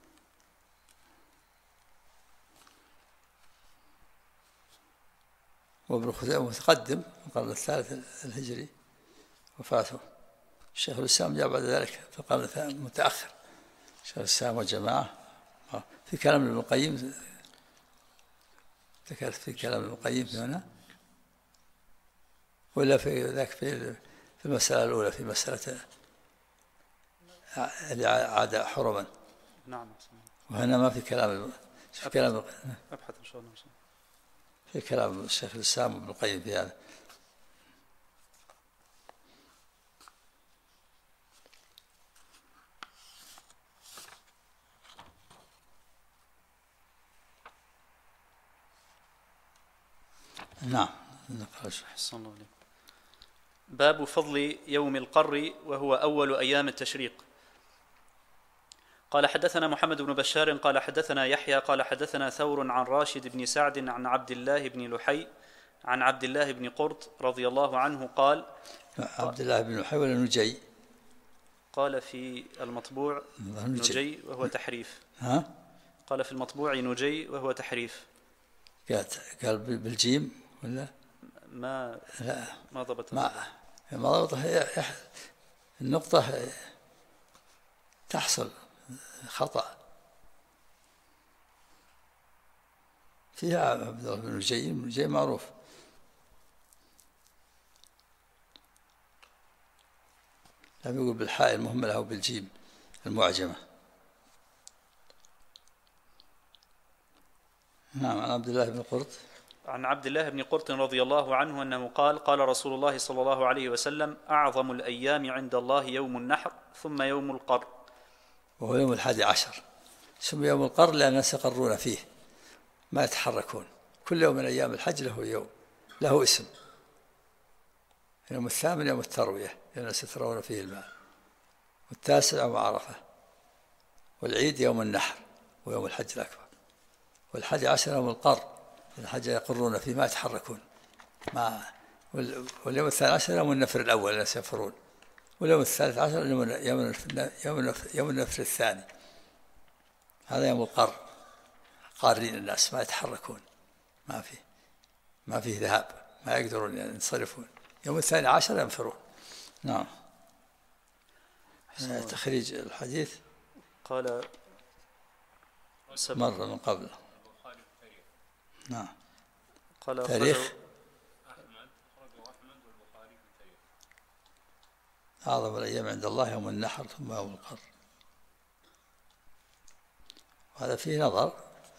وابن خزيمة متقدم في القرن الثالث الهجري وفاته. الشيخ الإسلام جاء بعد ذلك في القرن المتأخر، الشيخ الإسلام والجماعة. في كلام ابن القيم، ذكرت في كلام ابن القيم هنا ولا في ذاك في المسألة الأولى، في مسألة اللي عاد حرما. نعم. وهنا ما في كلام، في كلام أبحث إن شاء الله. في كلام الشيخ الإسلام وابن القيم في هذا. نعم. أحسن الله عليك. باب فضل يوم القر وهو أول أيام التشريق. قال حدثنا محمد بن بشار قال حدثنا يحيى قال حدثنا ثور عن راشد بن سعد عن عبد الله بن لحي عن عبد الله بن قرط رضي الله عنه قال: عبد الله بن لحي ولا نجي؟ قال في المطبوع نجي وهو تحريف. ها؟ قال في المطبوع نجي وهو تحريف. قال بالجيم ولا؟ ما ضبط. ما ضبط. النقطة تحصل خطأ فيها. عبد الله بن نجي معروف. لا يقول بالحاء المهملة أو بالجيم المعجمة. نعم. عن عبد الله بن قرط عن عبد الله بن قرط رضي الله عنه أنه قال: قال رسول الله صلى الله عليه وسلم: أعظم الأيام عند الله يوم النحر ثم يوم القر. وهو يوم 11 سمي يوم القر لأن الناس يقرون فيه ما يتحركون. كل يوم من أيام الحج له يوم، له اسم. يوم الثامن يوم التروية لأن الناس يترون فيه الماء، والتاسع يوم عرفة، والعيد يوم النحر ويوم الحج الأكبر، وال11 يوم القر الحج يقرون فيه ما يتحركون. واليوم 12 يوم النفر الأول الناس ينفرون، واليوم 13 يوم النفر الثاني. هذا يوم القر، قارين الناس ما يتحركون، ما فيه ذهاب، ما يقدرون ينصرفون. يوم 12 ينفرون. نعم. تخريج الحديث قال مرة من قبل. نعم. قال تاريخ أعظم الأيام عند الله يوم النحر ثم يوم القر. وهذا فيه نظر.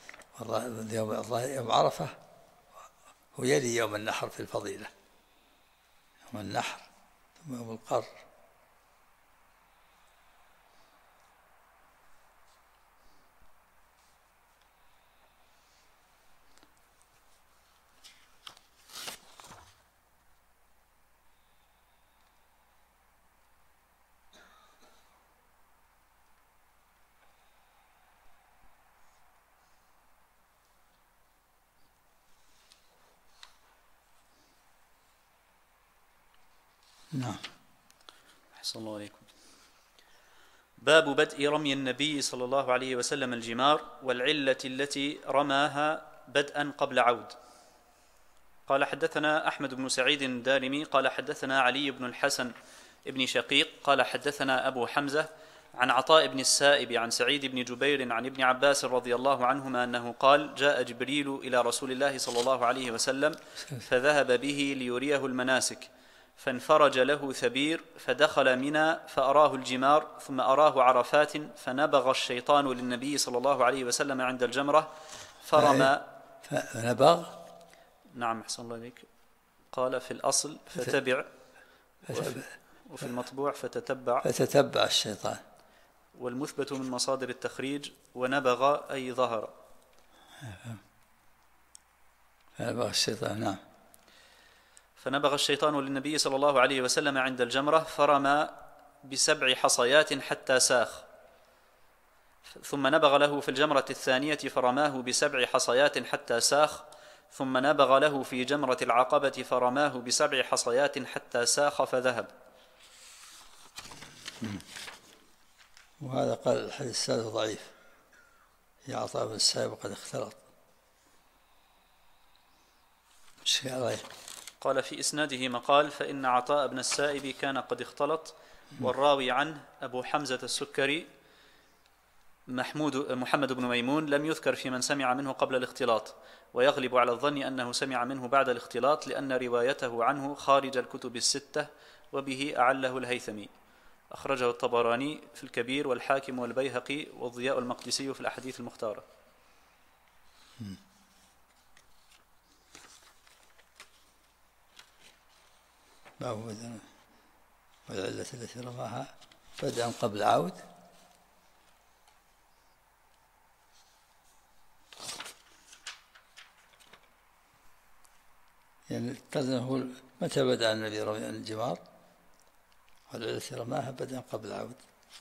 يوم عرفة هو يلي يوم النحر في الفضيلة، يوم النحر ثم يوم القر. نعم. أحسن الله عليكم. باب بدء رمي النبي صلى الله عليه وسلم الجمار والعلة التي رماها بدءا قبل عود. قال حدثنا أحمد بن سعيد الدارمي قال حدثنا علي بن الحسن ابن شقيق قال حدثنا أبو حمزة عن عطاء بن السائب عن سعيد بن جبير عن ابن عباس رضي الله عنهما أنه قال: جاء جبريل إلى رسول الله صلى الله عليه وسلم فذهب به ليريه المناسك، فانفرج له ثبير، فدخل منى فأراه الجمار، ثم أراه عرفات، فنبغ الشيطان للنبي صلى الله عليه وسلم عند الجمرة فرمى. فنبغ؟ نعم، أحسن الله إليك. قال في الأصل فتبع، وفي المطبوع فتتبع الشيطان، والمثبت من مصادر التخريج ونبغ أي ظهر. فنبغ الشيطان. نعم. فنبغ الشيطان للنبي صلى الله عليه وسلم عند الجمرة فرمى ب7 حصيات حتى ساخ، ثم نبغ له في الجمرة الثانية فرماه ب7 حصيات حتى ساخ، ثم نبغ له في جمرة العقبة فرماه ب7 حصيات حتى ساخ فذهب. وهذا قال الحديث السادس ضعيف، يا عطاء بن السائب وقد اختلط. قال في إسناده مقال: فإن عطاء بن السائب كان قد اختلط، والراوي عنه أبو حمزة السكري محمد بن ميمون لم يذكر في من سمع منه قبل الاختلاط، ويغلب على الظن أنه سمع منه بعد الاختلاط، لأن روايته عنه خارج الكتب الستة، وبه أعله الهيثمي. أخرجه الطبراني في الكبير والحاكم والبيهقي والضياء المقدسي في الأحاديث المختارة. والعلة التي رماها بدءا قبل عود. يعني الترجمة هو متى بدأ النبي رمي الجمار، والعلة التي رماها بدءا قبل عود.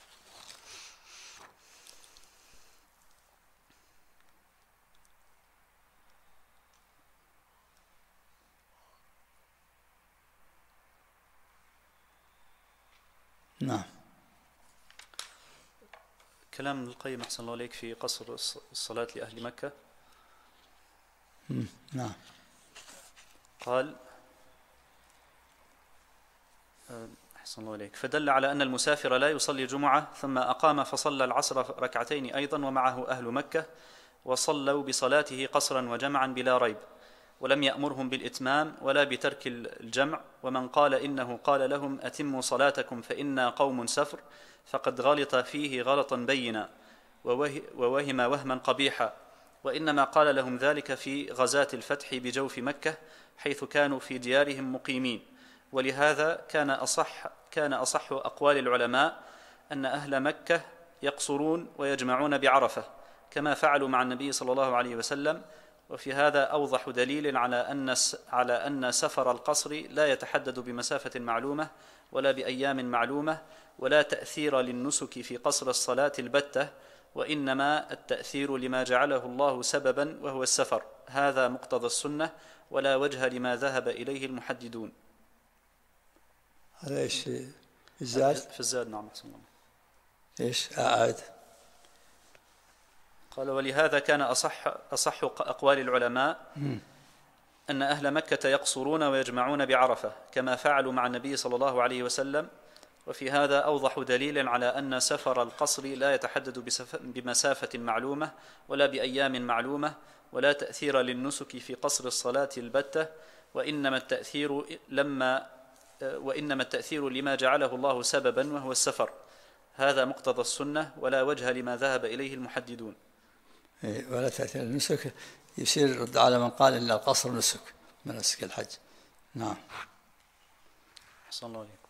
نعم. كلام ابن القيم أحسن الله عليك في قصر الصلاة لأهل مكة. نعم. قال أحسن الله عليك: فدل على أن المسافر لا يصلي جمعة، ثم أقام فصلى العصر ركعتين أيضا ومعه أهل مكة، وصلوا بصلاته قصرا وجمعا بلا ريب، ولم يأمرهم بالإتمام ولا بترك الجمع. ومن قال إنه قال لهم أتموا صلاتكم فإنا قوم سفر فقد غلط فيه غلطا بينا ووهم وهما قبيحا، وإنما قال لهم ذلك في غزاة الفتح بجوف مكة، حيث كانوا في ديارهم مقيمين. ولهذا كان أصح أقوال العلماء أن أهل مكة يقصرون ويجمعون بعرفة كما فعلوا مع النبي صلى الله عليه وسلم. وفي هذا أوضح دليل على أن سفر القصر لا يتحدد بمسافة معلومة ولا بأيام معلومة، ولا تأثير للنسك في قصر الصلاة البتة، وإنما التأثير لما جعله الله سببا وهو السفر. هذا مقتضى السنة، ولا وجه لما ذهب إليه المحددون. هذا إيش الزاد؟ في الزاد. نعم أحسن الله. إيش أعاد؟ قال: ولهذا كان أصح أقوال العلماء أن أهل مكة يقصرون ويجمعون بعرفة كما فعلوا مع النبي صلى الله عليه وسلم. وفي هذا أوضح دليل على أن سفر القصر لا يتحدد بمسافة معلومة ولا بأيام معلومة، ولا تأثير للنسك في قصر الصلاة البتة، وإنما التأثير لما جعله الله سببا وهو السفر. هذا مقتضى السنة، ولا وجه لما ذهب إليه المحددون. ولا تأثير النسك يصير رد على من قال إن القصر نسك مناسك الحج. نعم. أحسن الله عليكم.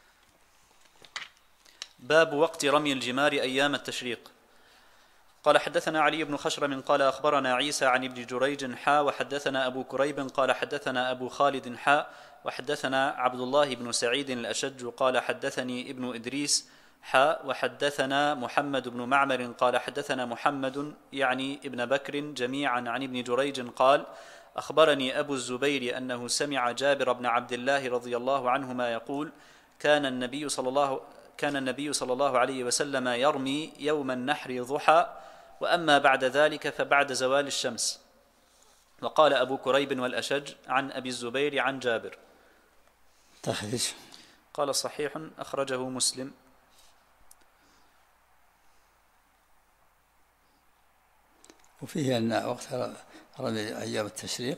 باب وقت رمي الجمار أيام التشريق. قال: حدثنا علي بن خشرم قال أخبرنا عيسى عن ابن جريج وحدثنا أبو كريب قال حدثنا أبو خالد وحدثنا عبد الله بن سعيد الأشج قال حدثني ابن إدريس وحدثنا محمد بن معمر قال حدثنا محمد يعني ابن بكر جميعا عن ابن جريج قال: أخبرني أبو الزبير أنه سمع جابر بن عبد الله رضي الله عنهما يقول: كان النبي صلى الله عليه وسلم يرمي يوم النحر ضحى، وأما بعد ذلك فبعد زوال الشمس. وقال أبو كريب والأشج عن أبي الزبير عن جابر. تخريج. قال: صحيح، أخرجه مسلم. وفيه أن وقت رمي أيام التشريق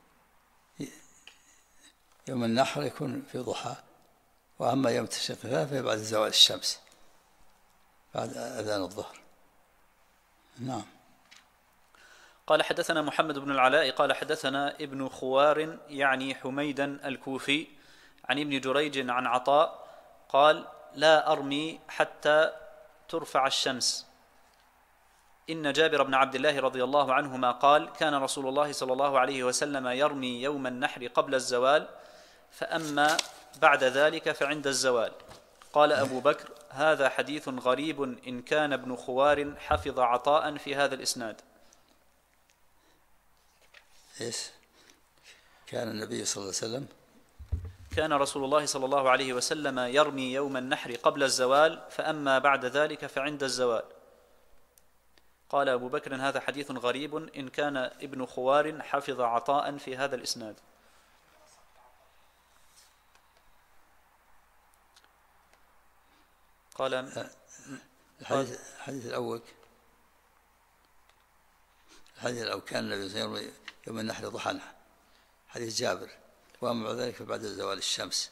يوم النحر يكون في ضحى، وأما يوم التشريق فهي بعد زوال الشمس بعد أذان الظهر. نعم. قال حدثنا محمد بن العلاء قال حدثنا ابن خوار يعني حميدا الكوفي عن ابن جريج عن عطاء قال لا أرمي حتى ترفع الشمس. إن جابر بن عبد الله رضي الله عنهما قال كان رسول الله صلى الله عليه وسلم يرمي يوم النحر قبل الزوال، فأما بعد ذلك فعند الزوال. قال أبو بكر هذا حديث غريب إن كان ابن خوار حفظ عطاء في هذا الإسناد. إيش كان النبي صلى الله عليه وسلم؟ كان رسول الله صلى الله عليه وسلم يرمي يوم النحر قبل الزوال، فأما بعد ذلك فعند الزوال. قال أبو بكر هذا حديث غريب إن كان ابن خوار حفظ عطاء في هذا الإسناد. قال الحديث الأول كان النبي صلى الله عليه وسلم يوم النحر ضحى، حديث جابر، وأما بعد ذلك بعد زوال الشمس.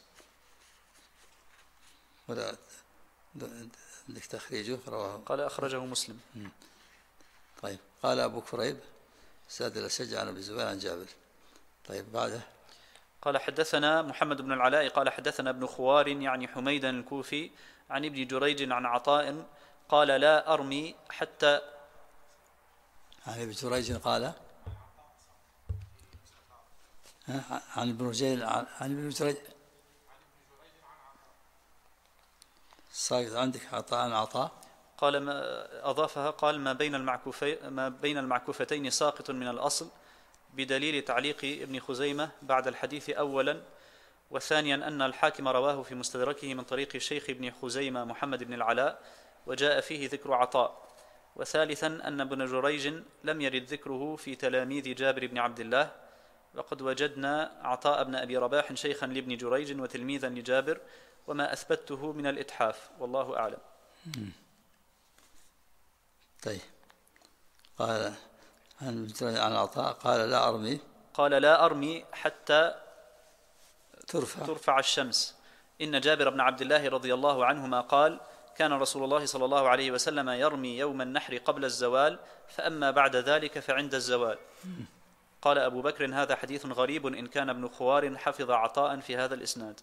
ولا عندك تخريجه؟ رواه قال أخرجه مسلم. طيب. قال أبو كريب ساد الأشج عن أبي الزبير عن جابر. طيب بعده قال حدثنا محمد بن العلاء قال حدثنا ابن خوار يعني حميدا الكوفي عن ابن جريج عن عطاء قال لا أرمي حتى عن ابن جريج قال عن ابن جريج صايد عندك عطاء قال ما أضافها قال ما بين المعكوفتين ساقط من الأصل، بدليل تعليق ابن خزيمة بعد الحديث أولا، وثانيا أن الحاكم رواه في مستدركه من طريق الشيخ ابن خزيمة محمد بن العلاء وجاء فيه ذكر عطاء، وثالثا أن ابن جريج لم يرد ذكره في تلاميذ جابر بن عبد الله، وقد وجدنا عطاء بن أبي رباح شيخا لابن جريج وتلميذا لجابر، وما أثبته من الإتحاف والله أعلم. طيب. قال عن عطاء قال لا أرمي حتى ترفع الشمس. إن جابر بن عبد الله رضي الله عنهما قال كان رسول الله صلى الله عليه وسلم يرمي يوم النحر قبل الزوال، فأما بعد ذلك فعند الزوال. قال أبو بكر هذا حديث غريب إن كان ابن خوار حفظ عطاء في هذا الإسناد.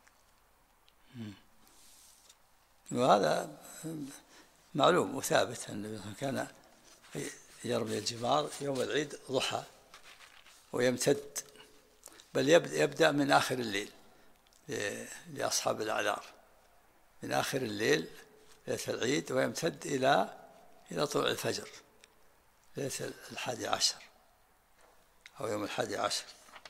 وهذا معلوم وثابت أنه كان يرمي الجمار يوم العيد ضحى ويمتد، بل يبدأ من آخر الليل لأصحاب الأعذار، من آخر الليل ليلة العيد ويمتد إلى طلوع الفجر ليلة 11 أو يوم 11.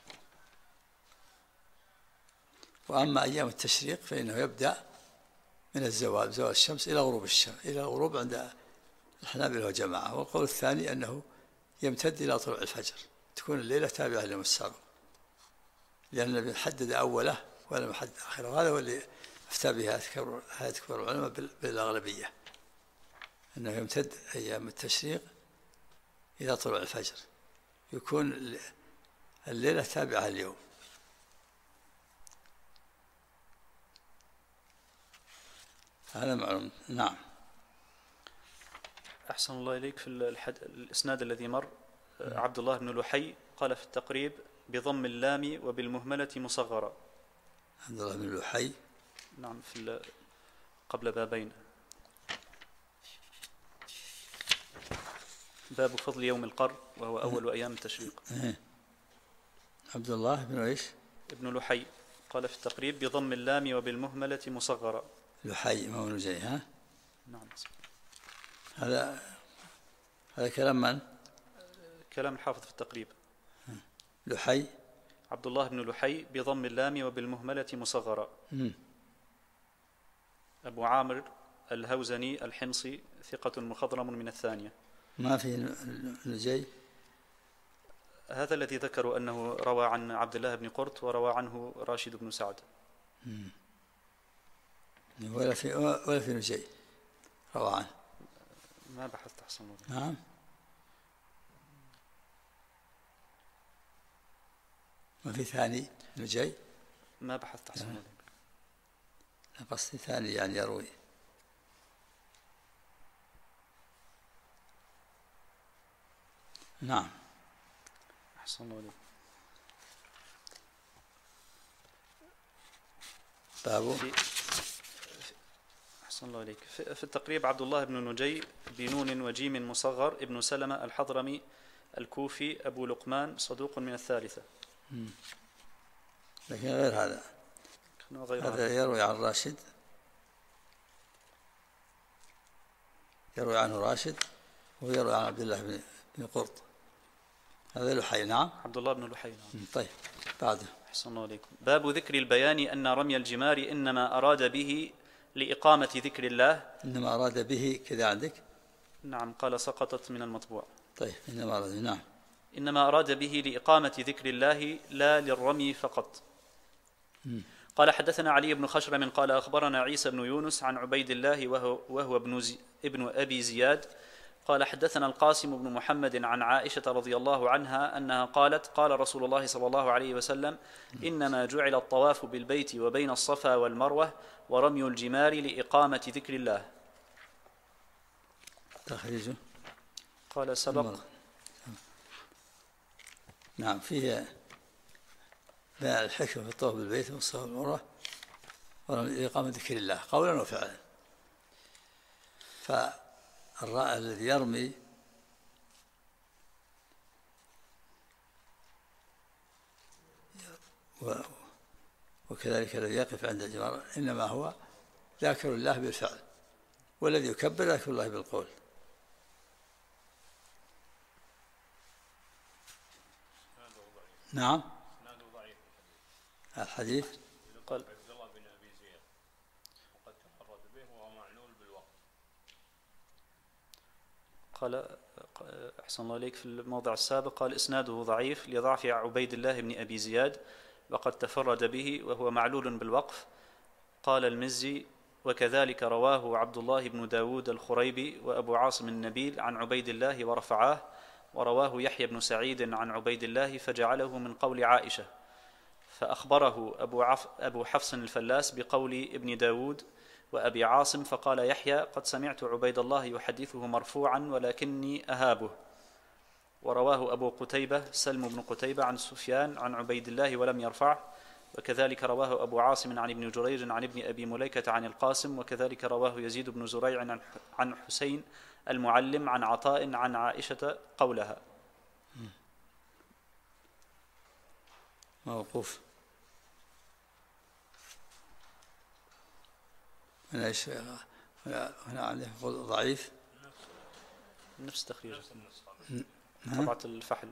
وأما أيام التشريق فإنه يبدأ من زوال الشمس إلى غروب الشمس، إلى الغروب عند الحنابلة وجماعة. والقول الثاني أنه يمتد إلى طلوع الفجر، تكون الليلة تابعة ليوم السابق، لأن النبي حدد أوله ولم يحدد آخره. وهذا هو اللي افتى به هيئة كبار العلماء بالأغلبية، أنه يمتد أيام التشريق إلى طلوع الفجر، يكون الليلة تابعة اليوم. هذا معلوم. نعم. أحسن الله إليك. في الإسناد الذي مر عبد الله بن لحي قال في التقريب بضم اللام وبالمهملة مصغرة. عبد الله بن لحي. نعم، في قبل بابين، باب فضل يوم القر وهو أول أيام التشريق. عبد الله بن إيش؟ ابن لحي قال في التقريب بضم اللام وبالمهملة مصغرة. لحي ما هو نجي. ها؟ نعم. هذا كلام من؟ كلام الحافظ في التقريب. لحي عبد الله بن لحي بضم اللام وبالمهملة مصغرة. أبو عامر الهوزني الحمصي ثقة مخضرم من الثانية. ما في نجي. هذا الذي ذكروا أنه روى عن عبد الله بن قرط وروى عنه راشد بن سعد. ولا في نجي روى عنه. ما بحثت أحسن الله. نعم. ما في ثاني نجي؟ ما بحثت أحسن عليك. قصدي ثاني يعني يروي. نعم. أحسن الله عليك. باب أحسن الله عليك. في التقريب عبد الله بن نجي بنون وجيم مصغر ابن سلمة الحضرمي الكوفي أبو لقمان صدوق من الثالثة. لكن غير هذا. هذا يروي عن راشد، يروي عنه راشد ويروي عن عبد الله بن قرط. هذا لحي. نعم. عبد الله بن لحي. طيب بعده. أحسن الله عليكم. باب ذكر البيان أن رمي الجمار إنما أراد به لإقامة ذكر الله. إنما أراد به كذا عندك؟ نعم، قال سقطت من المطبوع. طيب إنما أراد. نعم. إنما أراد به لإقامة ذكر الله لا للرمي فقط. قال حدثنا علي بن خشرم قال أخبرنا عيسى بن يونس عن عبيد الله وهو ابن أبي زياد قال حدثنا القاسم بن محمد عن عائشة رضي الله عنها أنها قالت قال رسول الله صلى الله عليه وسلم إنما جعل الطواف بالبيت وبين الصفا والمروة ورمي الجمار لإقامة ذكر الله. تخريجه قال سبق. نعم. فيه بيان الحكمة في الطواف بالبيت والصفا والمروة لإقامة ذكر الله قولا وفعلا. الذي يرمي وكذلك الذي يقف عند الجمار إنما هو ذاكر الله بالفعل، والذي يكبر ذاكر الله بالقول. نعم. الحديث قال أحسن الله عليك. في الموضع السابق قال إسناده ضعيف لضعف عبيد الله بن أبي زياد وقد تفرد به وهو معلول بالوقف. قال المزي وكذلك رواه عبد الله بن داود الخريبي وأبو عاصم النبيل عن عبيد الله ورفعاه، ورواه يحيى بن سعيد عن عبيد الله فجعله من قول عائشة، فأخبره أبو حفص الفلاس بقول ابن داود وأبي عاصم فقال يحيى قد سمعت عبيد الله يحدثه مرفوعا ولكني أهابه. ورواه أبو قتيبة سلم بن قتيبة عن سفيان عن عبيد الله ولم يرفعه، وكذلك رواه أبو عاصم عن ابن جريج عن ابن أبي مليكة عن القاسم، وكذلك رواه يزيد بن زريع عن حسين المعلم عن عطاء عن عائشة قولها. موقوف. هنا عنده ضعيف نفس تخريج طبعة الفحل.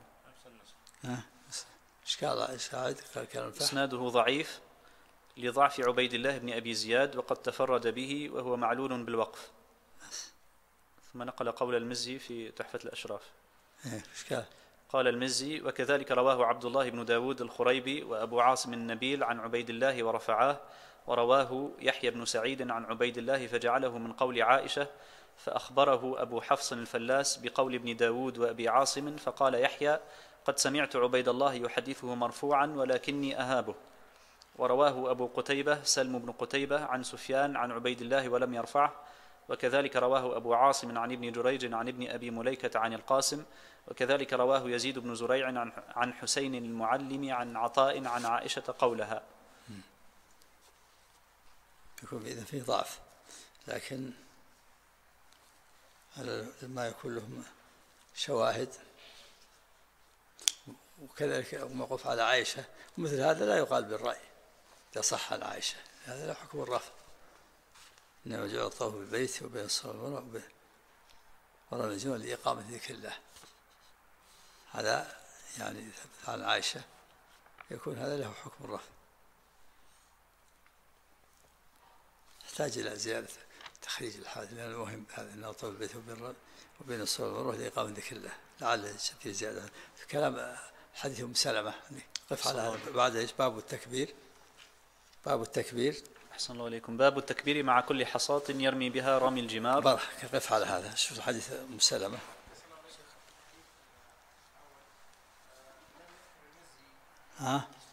إسناده ضعيف لضعف عبيد الله بن أبي زياد وقد تفرد به وهو معلول بالوقف. ثم نقل قول المزي في تحفة الأشراف. قال المزي وكذلك رواه عبد الله بن داود الخريبي وأبو عاصم النبيل عن عبيد الله ورفعاه، ورواه يحيى بن سعيد عن عبيد الله فجعله من قول عائشة، فأخبره أبو حفص الفلاس بقول ابن داود وأبي عاصم فقال يحيى قد سمعت عبيد الله يحدثه مرفوعا ولكني أهابه. ورواه أبو قتيبة سلم بن قتيبة عن سفيان عن عبيد الله ولم يرفعه، وكذلك رواه أبو عاصم عن ابن جريج عن ابن أبي مليكة عن القاسم، وكذلك رواه يزيد بن زريع عن حسين المعلم عن عطاء عن عائشة قولها. يكون إذا فيه ضعف، لكن ما يكون لهم شواهد، وكذلك موقف على عائشة، ومثل هذا لا يقال بالرأي إذا صح عن عائشة، هذا لا حكم الرفض. إنما جعل الطواف بالبيت وبين الصفا والمروة ورمي الجمار لإقامة ذكر الله، هذا يعني ثبت عن عائشة، يكون هذا له حكم الرفض. يحتاج إلى زيادة تخريج الحادث، لأن المهم هذا أن الطواف بالبيت وبين الصفا والمروة لإقامة ذكر الله، لعل في زيادة في كلام حديث أم سلمة. قف على بعد إيش؟ باب التكبير. باب التكبير. أحسن الله عليكم. باب التكبير مع كل حصاة يرمي بها رمي الجمار. قف على هذا. شوف حديث أم سلمة. ها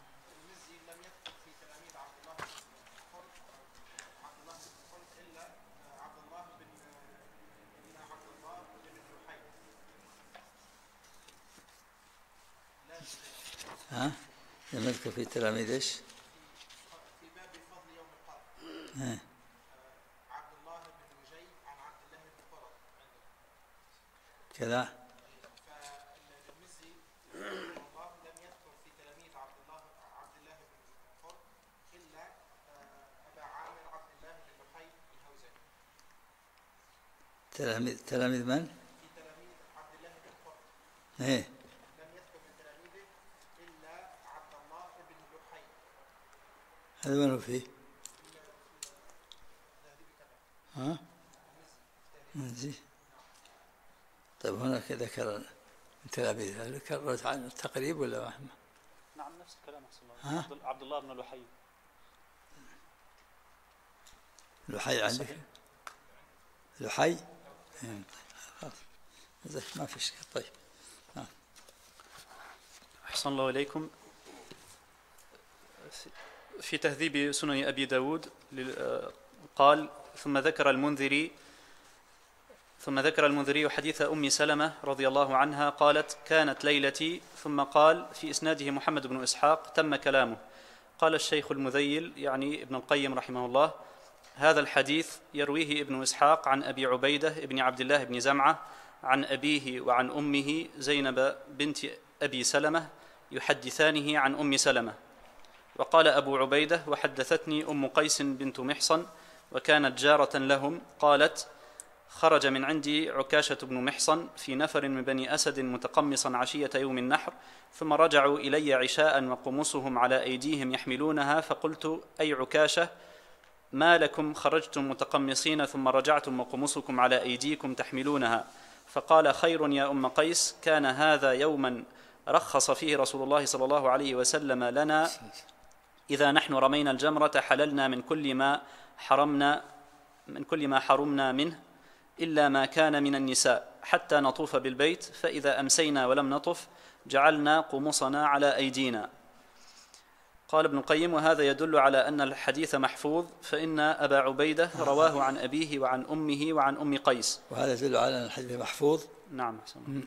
ها؟ لم يذكر في تلاميذ ايش؟ في باب فضل يوم القرن عبد الله بن نجي عن عبد الله بن قرط كذا. فالمزي رحمه الله لم يذكر في تلاميذ عبد الله بن قرط الا ابا عامر عبد الله بن لحي الهوزني. تلاميذ من؟ في تلاميذ عبد الله بن قرط ايه لم يذكر من تلاميذه الا عبد الله بن لحي. هذا من هو فيه؟ ها؟ مزي. طيب هناك ذكر من تلاميذ، هل ذكرت عن التقريب ولا ما؟ نعم نفس الكلام أحسن الله. عبد الله بن لحي. لحي عندك؟ لحي؟ خلاص ما في شيء. طيب أحسن الله إليكم. في تهذيب سنن أبي داود قال ثم ذكر المنذري حديث أم سلمة رضي الله عنها قالت كانت ليلتي، ثم قال في إسناده محمد بن إسحاق تم كلامه. قال الشيخ المذيل يعني ابن القيم رحمه الله: هذا الحديث يرويه ابن إسحاق عن أبي عبيدة ابن عبد الله بن زمعة عن أبيه وعن أمه زينب بنت أبي سلمة يحدثانه عن أم سلمة. وقال أبو عبيدة: وحدثتني أم قيس بنت محصن وكانت جارة لهم، قالت: خرج من عندي عكاشة بن محصن في نفر من بني أسد متقمصا عشية يوم النحر، ثم رجعوا إلي عشاء وقمصهم على أيديهم يحملونها، فقلت: أي عكاشة، ما لكم خرجتم متقمصين ثم رجعتم وقمصكم على أيديكم تحملونها؟ فقال: خير يا أم قيس، كان هذا يوما رخص فيه رسول الله صلى الله عليه وسلم لنا إذا نحن رمينا الجمرة حللنا من كل ما حرمنا منه إلا ما كان من النساء حتى نطوف بالبيت، فإذا أمسينا ولم نطف جعلنا قمصنا على أيدينا. قال ابن القيم: وهذا يدل على أن الحديث محفوظ، فإن أبا عبيدة رواه عن أبيه وعن أمه وعن أم قيس. وهذا يدل على أن الحديث محفوظ. نعم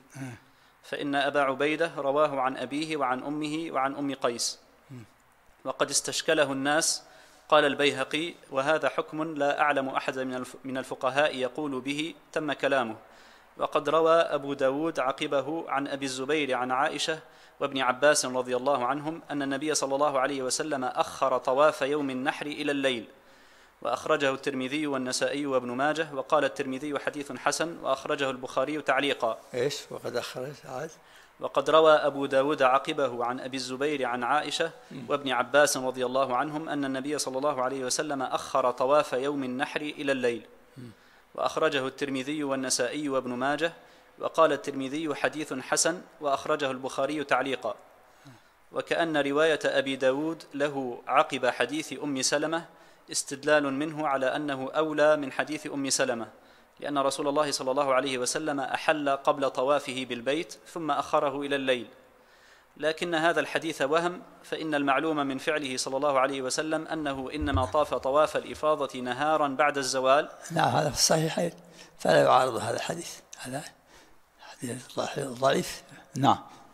فإن أبا عبيدة رواه عن أبيه وعن أمه وعن أم قيس. وقد استشكله الناس. قال البيهقي: وهذا حكم لا أعلم أحد من الفقهاء يقول به تم كلامه. وقد روى أبو داود عقبه عن أبي الزبير عن عائشة وابن عباس رضي الله عنهم أن النبي صلى الله عليه وسلم أخر طواف يوم النحر إلى الليل. وأخرجه الترمذي والنسائي وابن ماجه. وقال الترمذي: حديث حسن. وأخرجه البخاري تعليقا. إيش وقد أخرج عاد؟ وقد روى أبو داود عقبه عن أبي الزبير عن عائشة وابن عباس رضي الله عنهم أن النبي صلى الله عليه وسلم أخر طواف يوم النحر إلى الليل. وأخرجه الترمذي والنسائي وابن ماجه. وقال الترمذي: حديث حسن. وأخرجه البخاري تعليقا. وكأن رواية أبي داود له عقب حديث أم سلمة استدلال منه على أنه أولى من حديث أم سلمة، لأن رسول الله صلى الله عليه وسلم أحل قبل طوافه بالبيت ثم أخره إلى الليل. لكن هذا الحديث وهم، فإن المعلوم من فعله صلى الله عليه وسلم أنه إنما طاف طواف الإفاضة نهارا بعد الزوال. نعم هذا في الصحيحين، فلا يعارض هذا الحديث، هذا حديث ضعيف. نعم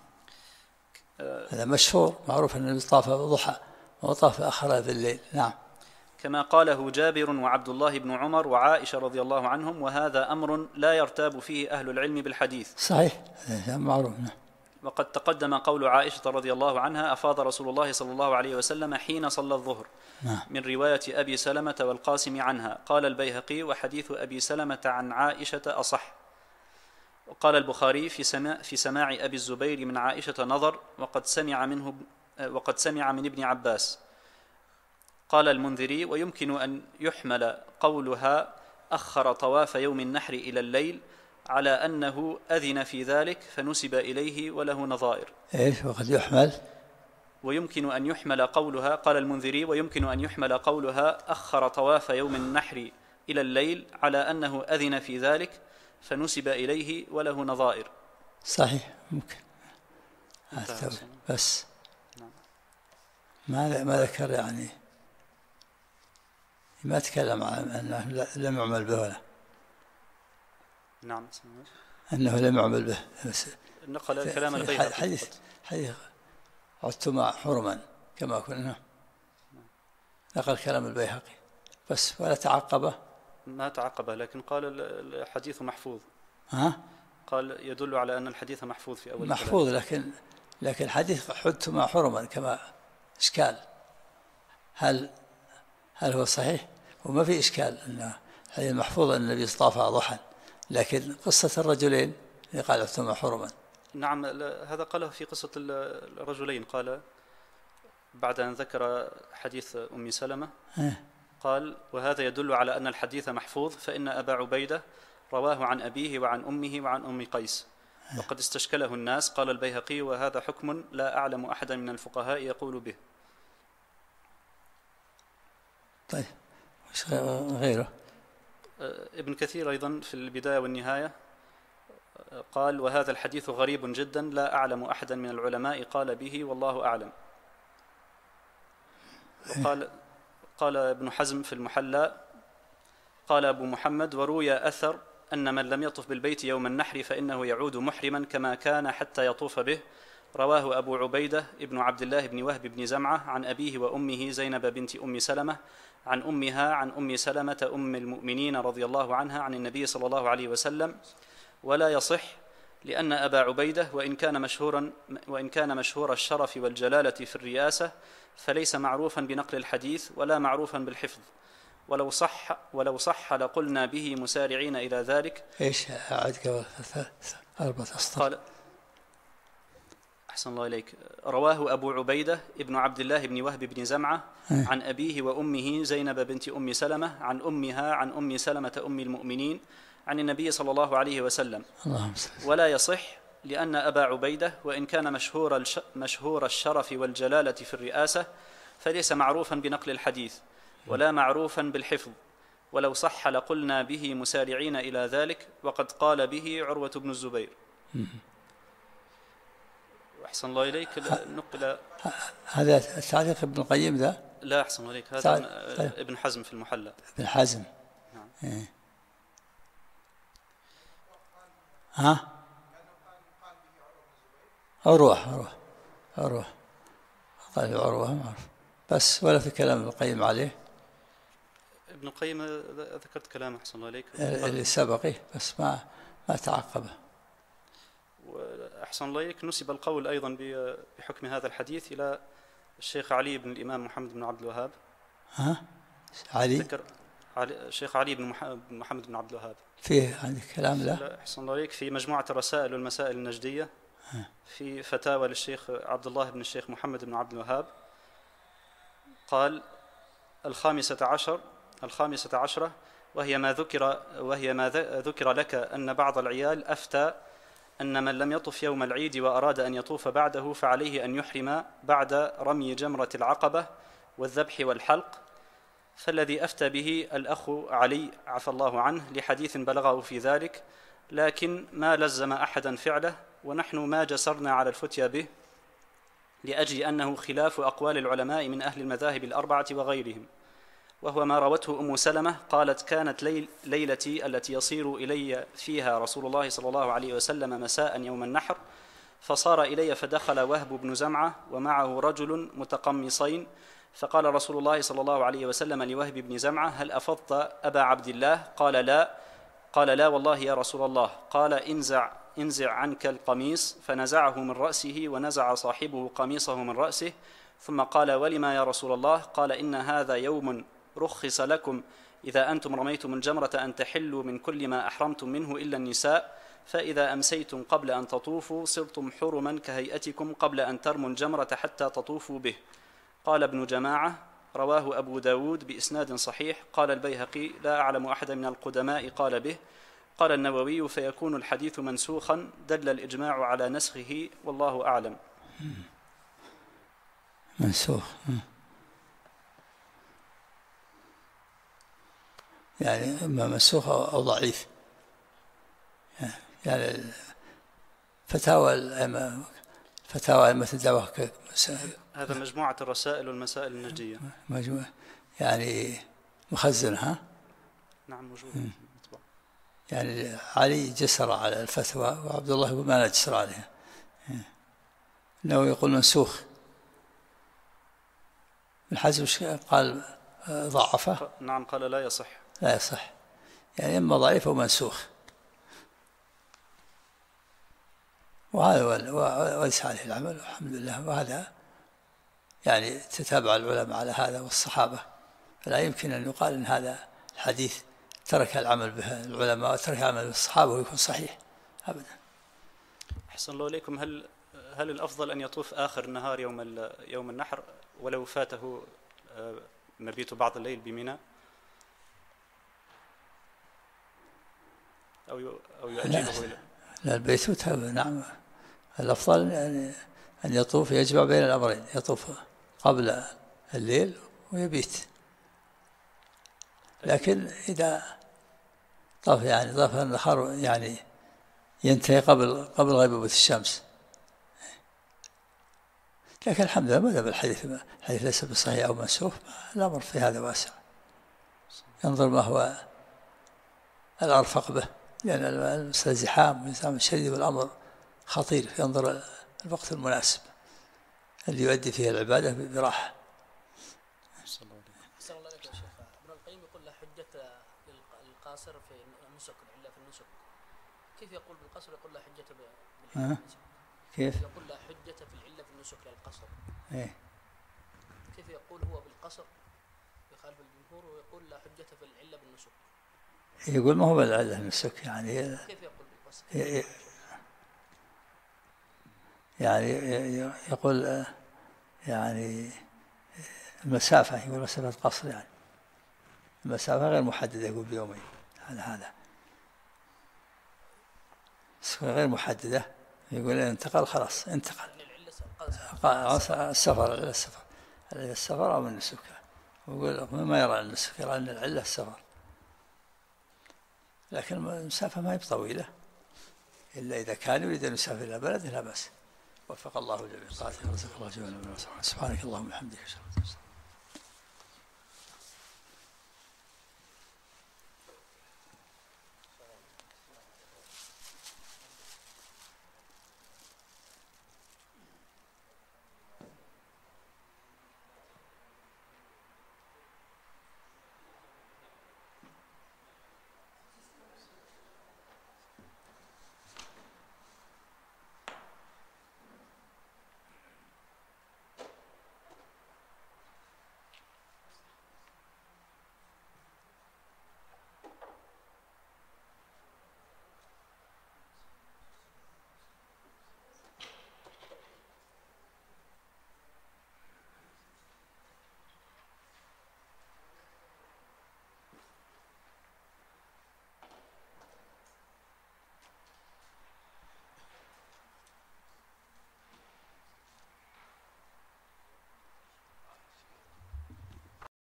هذا مشهور معروف أنه طاف ضحى وطاف أخره بالليل. نعم كما قاله جابر وعبد الله بن عمر وعائشة رضي الله عنهم، وهذا أمر لا يرتاب فيه أهل العلم بالحديث. صحيح معروف. وقد تقدم قول عائشة رضي الله عنها: أفاض رسول الله صلى الله عليه وسلم حين صلى الظهر، من رواية أبي سلمة والقاسم عنها. قال البيهقي: وحديث أبي سلمة عن عائشة أصح. وقال البخاري: في سماع أبي الزبير من عائشة نظر، وقد سمع من ابن عباس. قال المنذري: ويمكن أن يحمل قولها أخر طواف يوم النحر إلى الليل على أنه أذن في ذلك فنسب إليه وله نظائر. إيش وقد يحمل؟ ويمكن أن يحمل قولها، قال المنذري: ويمكن أن يحمل قولها أخر طواف يوم النحر إلى الليل على أنه أذن في ذلك فنسب إليه وله نظائر. صحيح ممكن. بس ما ذكر يعني ما تكلم عن أنه لم يعمل به ولا. نعم أنه لم يعمل به. نقل كلام البيهقي. حديث عدتما حرما كما كنا. نقل كلام البيهقي بس ولا تعقبه. ما تعقبه، لكن قال الحديث محفوظ. ها؟ قال يدل على أن الحديث محفوظ في أول محفوظ الكلام. لكن حديث حدتما حرما كما إشكال. هل هو صحيح؟ وما في إشكال أن الحديث محفوظ أن النبي اصطافى ضحى، لكن قصة الرجلين اللي قال عدتما حرما. نعم، هذا قاله في قصة الرجلين. قال بعد أن ذكر حديث أم سلمة قال وهذا يدل على أن الحديث محفوظ، فإن أبا عبيدة رواه عن أبيه وعن أمه وعن أم قيس وقد استشكله الناس. قال البيهقي وهذا حكم لا أعلم أحدا من الفقهاء يقول به. طيب مش غيره؟ ابن كثير أيضا في البداية والنهاية قال وهذا الحديث غريب جدا لا أعلم أحدا من العلماء قال به والله أعلم. قال ابن حزم في المحلى قال أبو محمد وروي أثر أن من لم يطف بالبيت يوم النحر فإنه يعود محرما كما كان حتى يطوف به. رواه أبو عبيدة ابن عبد الله بن وهب بن زمعة عن أبيه وأمه زينب بنت أم سلمة عن أمها عن أم سلمة أم المؤمنين رضي الله عنها عن النبي صلى الله عليه وسلم، ولا يصح لأن أبا عبيدة وإن كان مشهور الشرف والجلالة في الرئاسة فليس معروفا بنقل الحديث ولا معروفا بالحفظ، ولو صح لقلنا به مسارعين إلى ذلك. إيش أعد أربعة أسطر؟ قال أحسن الله إليك. رواه أبو عبيدة ابن عبد الله بن وهب بن زمعة عن أبيه وأمه زينب بنت أم سلمة عن أمها عن أم سلمة أم المؤمنين عن النبي صلى الله عليه وسلم، ولا يصح لأن أبا عبيدة وإن كان مشهور الشرف والجلالة في الرئاسة فليس معروفا بنقل الحديث ولا معروفا بالحفظ، ولو صح لقلنا به مسارعين إلى ذلك، وقد قال به عروة بن الزبير. أحسن الله إليك. نقل هذا التعليق ابن القيم ذا؟ لا أحسن الله إليك، هذا ابن حزم في المحلى. ابن حزم. نعم. ها؟ عروة قال عروة معروف بس، ولا في كلام ابن القيم عليه. ابن القيم ذكرت كلامه أحسن الله إليك اللي سبقه بس ما تعقبه. وأحسن الله إليك نسب القول أيضا بحكم هذا الحديث إلى الشيخ علي بن الإمام محمد بن عبد الوهاب. ها؟ علي؟ ذكر الشيخ علي بن محمد بن عبد الوهاب. فيه عندك كلام لا؟ أحسن الله إليك في مجموعة الرسائل والمسائل النجدية في فتاوى للشيخ عبد الله بن الشيخ محمد بن عبد الوهاب قال 15 وهي ما ذكر لك أن بعض العيال أفتى أن من لم يطف يوم العيد وأراد أن يطوف بعده فعليه أن يحرم بعد رمي جمرة العقبة والذبح والحلق، فالذي أفتى به الأخ علي عفى الله عنه لحديث بلغه في ذلك، لكن ما لزم أحدا فعله، ونحن ما جسرنا على الفتيا به لأجل أنه خلاف أقوال العلماء من أهل المذاهب الأربعة وغيرهم، وهو ما روته أم سلمة قالت كانت ليلتي التي يصير إلي فيها رسول الله صلى الله عليه وسلم مساء يوم النحر، فصار إلي فدخل وهب بن زمعة ومعه رجل متقمصين، فقال رسول الله صلى الله عليه وسلم لوهب بن زمعة هل أفضت أبا عبد الله؟ قال لا والله يا رسول الله. قال انزع عنك القميص، فنزعه من رأسه ونزع صاحبه قميصه من رأسه، ثم قال ولما يا رسول الله؟ قال إن هذا يوم رخص لكم إذا أنتم رميتم الجمرة أن تحلوا من كل ما أحرمتم منه إلا النساء، فإذا أمسيتم قبل أن تطوفوا صرتم حرما كهيئتكم قبل أن ترموا الجمرة حتى تطوفوا به. قال ابن جماعة رواه أبو داود بإسناد صحيح. قال البيهقي لا أعلم أحدا من القدماء قال به. قال النووي فيكون الحديث منسوخا، دل الإجماع على نسخه والله أعلم. منسوخ يعني إما منسوخ أو ضعيف، يعني فتاوى الدعوة هذا مجموعة الرسائل والمسائل النجدية، مجموعة يعني مخزنها. نعم موجود. يعني علي جسر على الفتوى وعبد الله يقول ما لا جسر عليها، إنه يقول منسوخ ابن حزم قال ضعفه. نعم قال لا يصح. لا يصح، يعني إما ضعيف أو منسوخ، وهذا وليس عليه العمل والحمد لله. وهذا يعني تتابع العلماء على هذا والصحابة، فلا يمكن أن يقال أن هذا الحديث ترك العمل به العلماء وترك العمل بالصحابة ويكون صحيح أبدا. أحسن الله إليكم. هل الأفضل أن يطوف آخر النهار يوم النحر ولو فاته مبيت بعض الليل بمنى، أو يؤجله إلى؟ لا، البيتوت نعم، الأفضل أن يطوف، يجمع بين الأمرين، يطوف قبل الليل ويبيت. لكن إذا طاف النهار يعني ينتهي قبل غيبوبة الشمس. لكن الحمد لله ما دام الحديث ليس بصحيح أو منسوخ، الأمر في هذا واسع، ينظر ما هو الأرفق به، لأن المسألة زحام ونظام شديد والأمر خطير، ينظر الوقت المناسب اللي يؤدي فيه العبادة براحة. أحسن الله عليك يا شيخ. ابن القيم يقول لا حجة للقاصر في النسك، العلة في النسك. كيف يقول بالقصر يقول لا حجة بالنسك؟ كيف يقول لا حجة في العلة في النسك للقصر؟ إيه؟ كيف يقول هو بالقصر يخالف الجمهور ويقول لا حجة في العلة بالنسك؟ يقول ما هو بالعلة النسك، يعني كيف يقول بالقصر؟ يعني يقول يعني المسافة، يقول مسافة قصر، يعني المسافة غير محددة، يقول بيومين على هذا غير محددة، يقول انتقل خلاص انتقل السفر أو النسك. ويقول ما يرى النسك، يرى أن العلة السفر، لكن المسافة ما هي طويلة إلا إذا كان يريد أن يسافر إلى بلد لا بأس. وفق الله الجميع. سبحانك اللهم وبحمدك.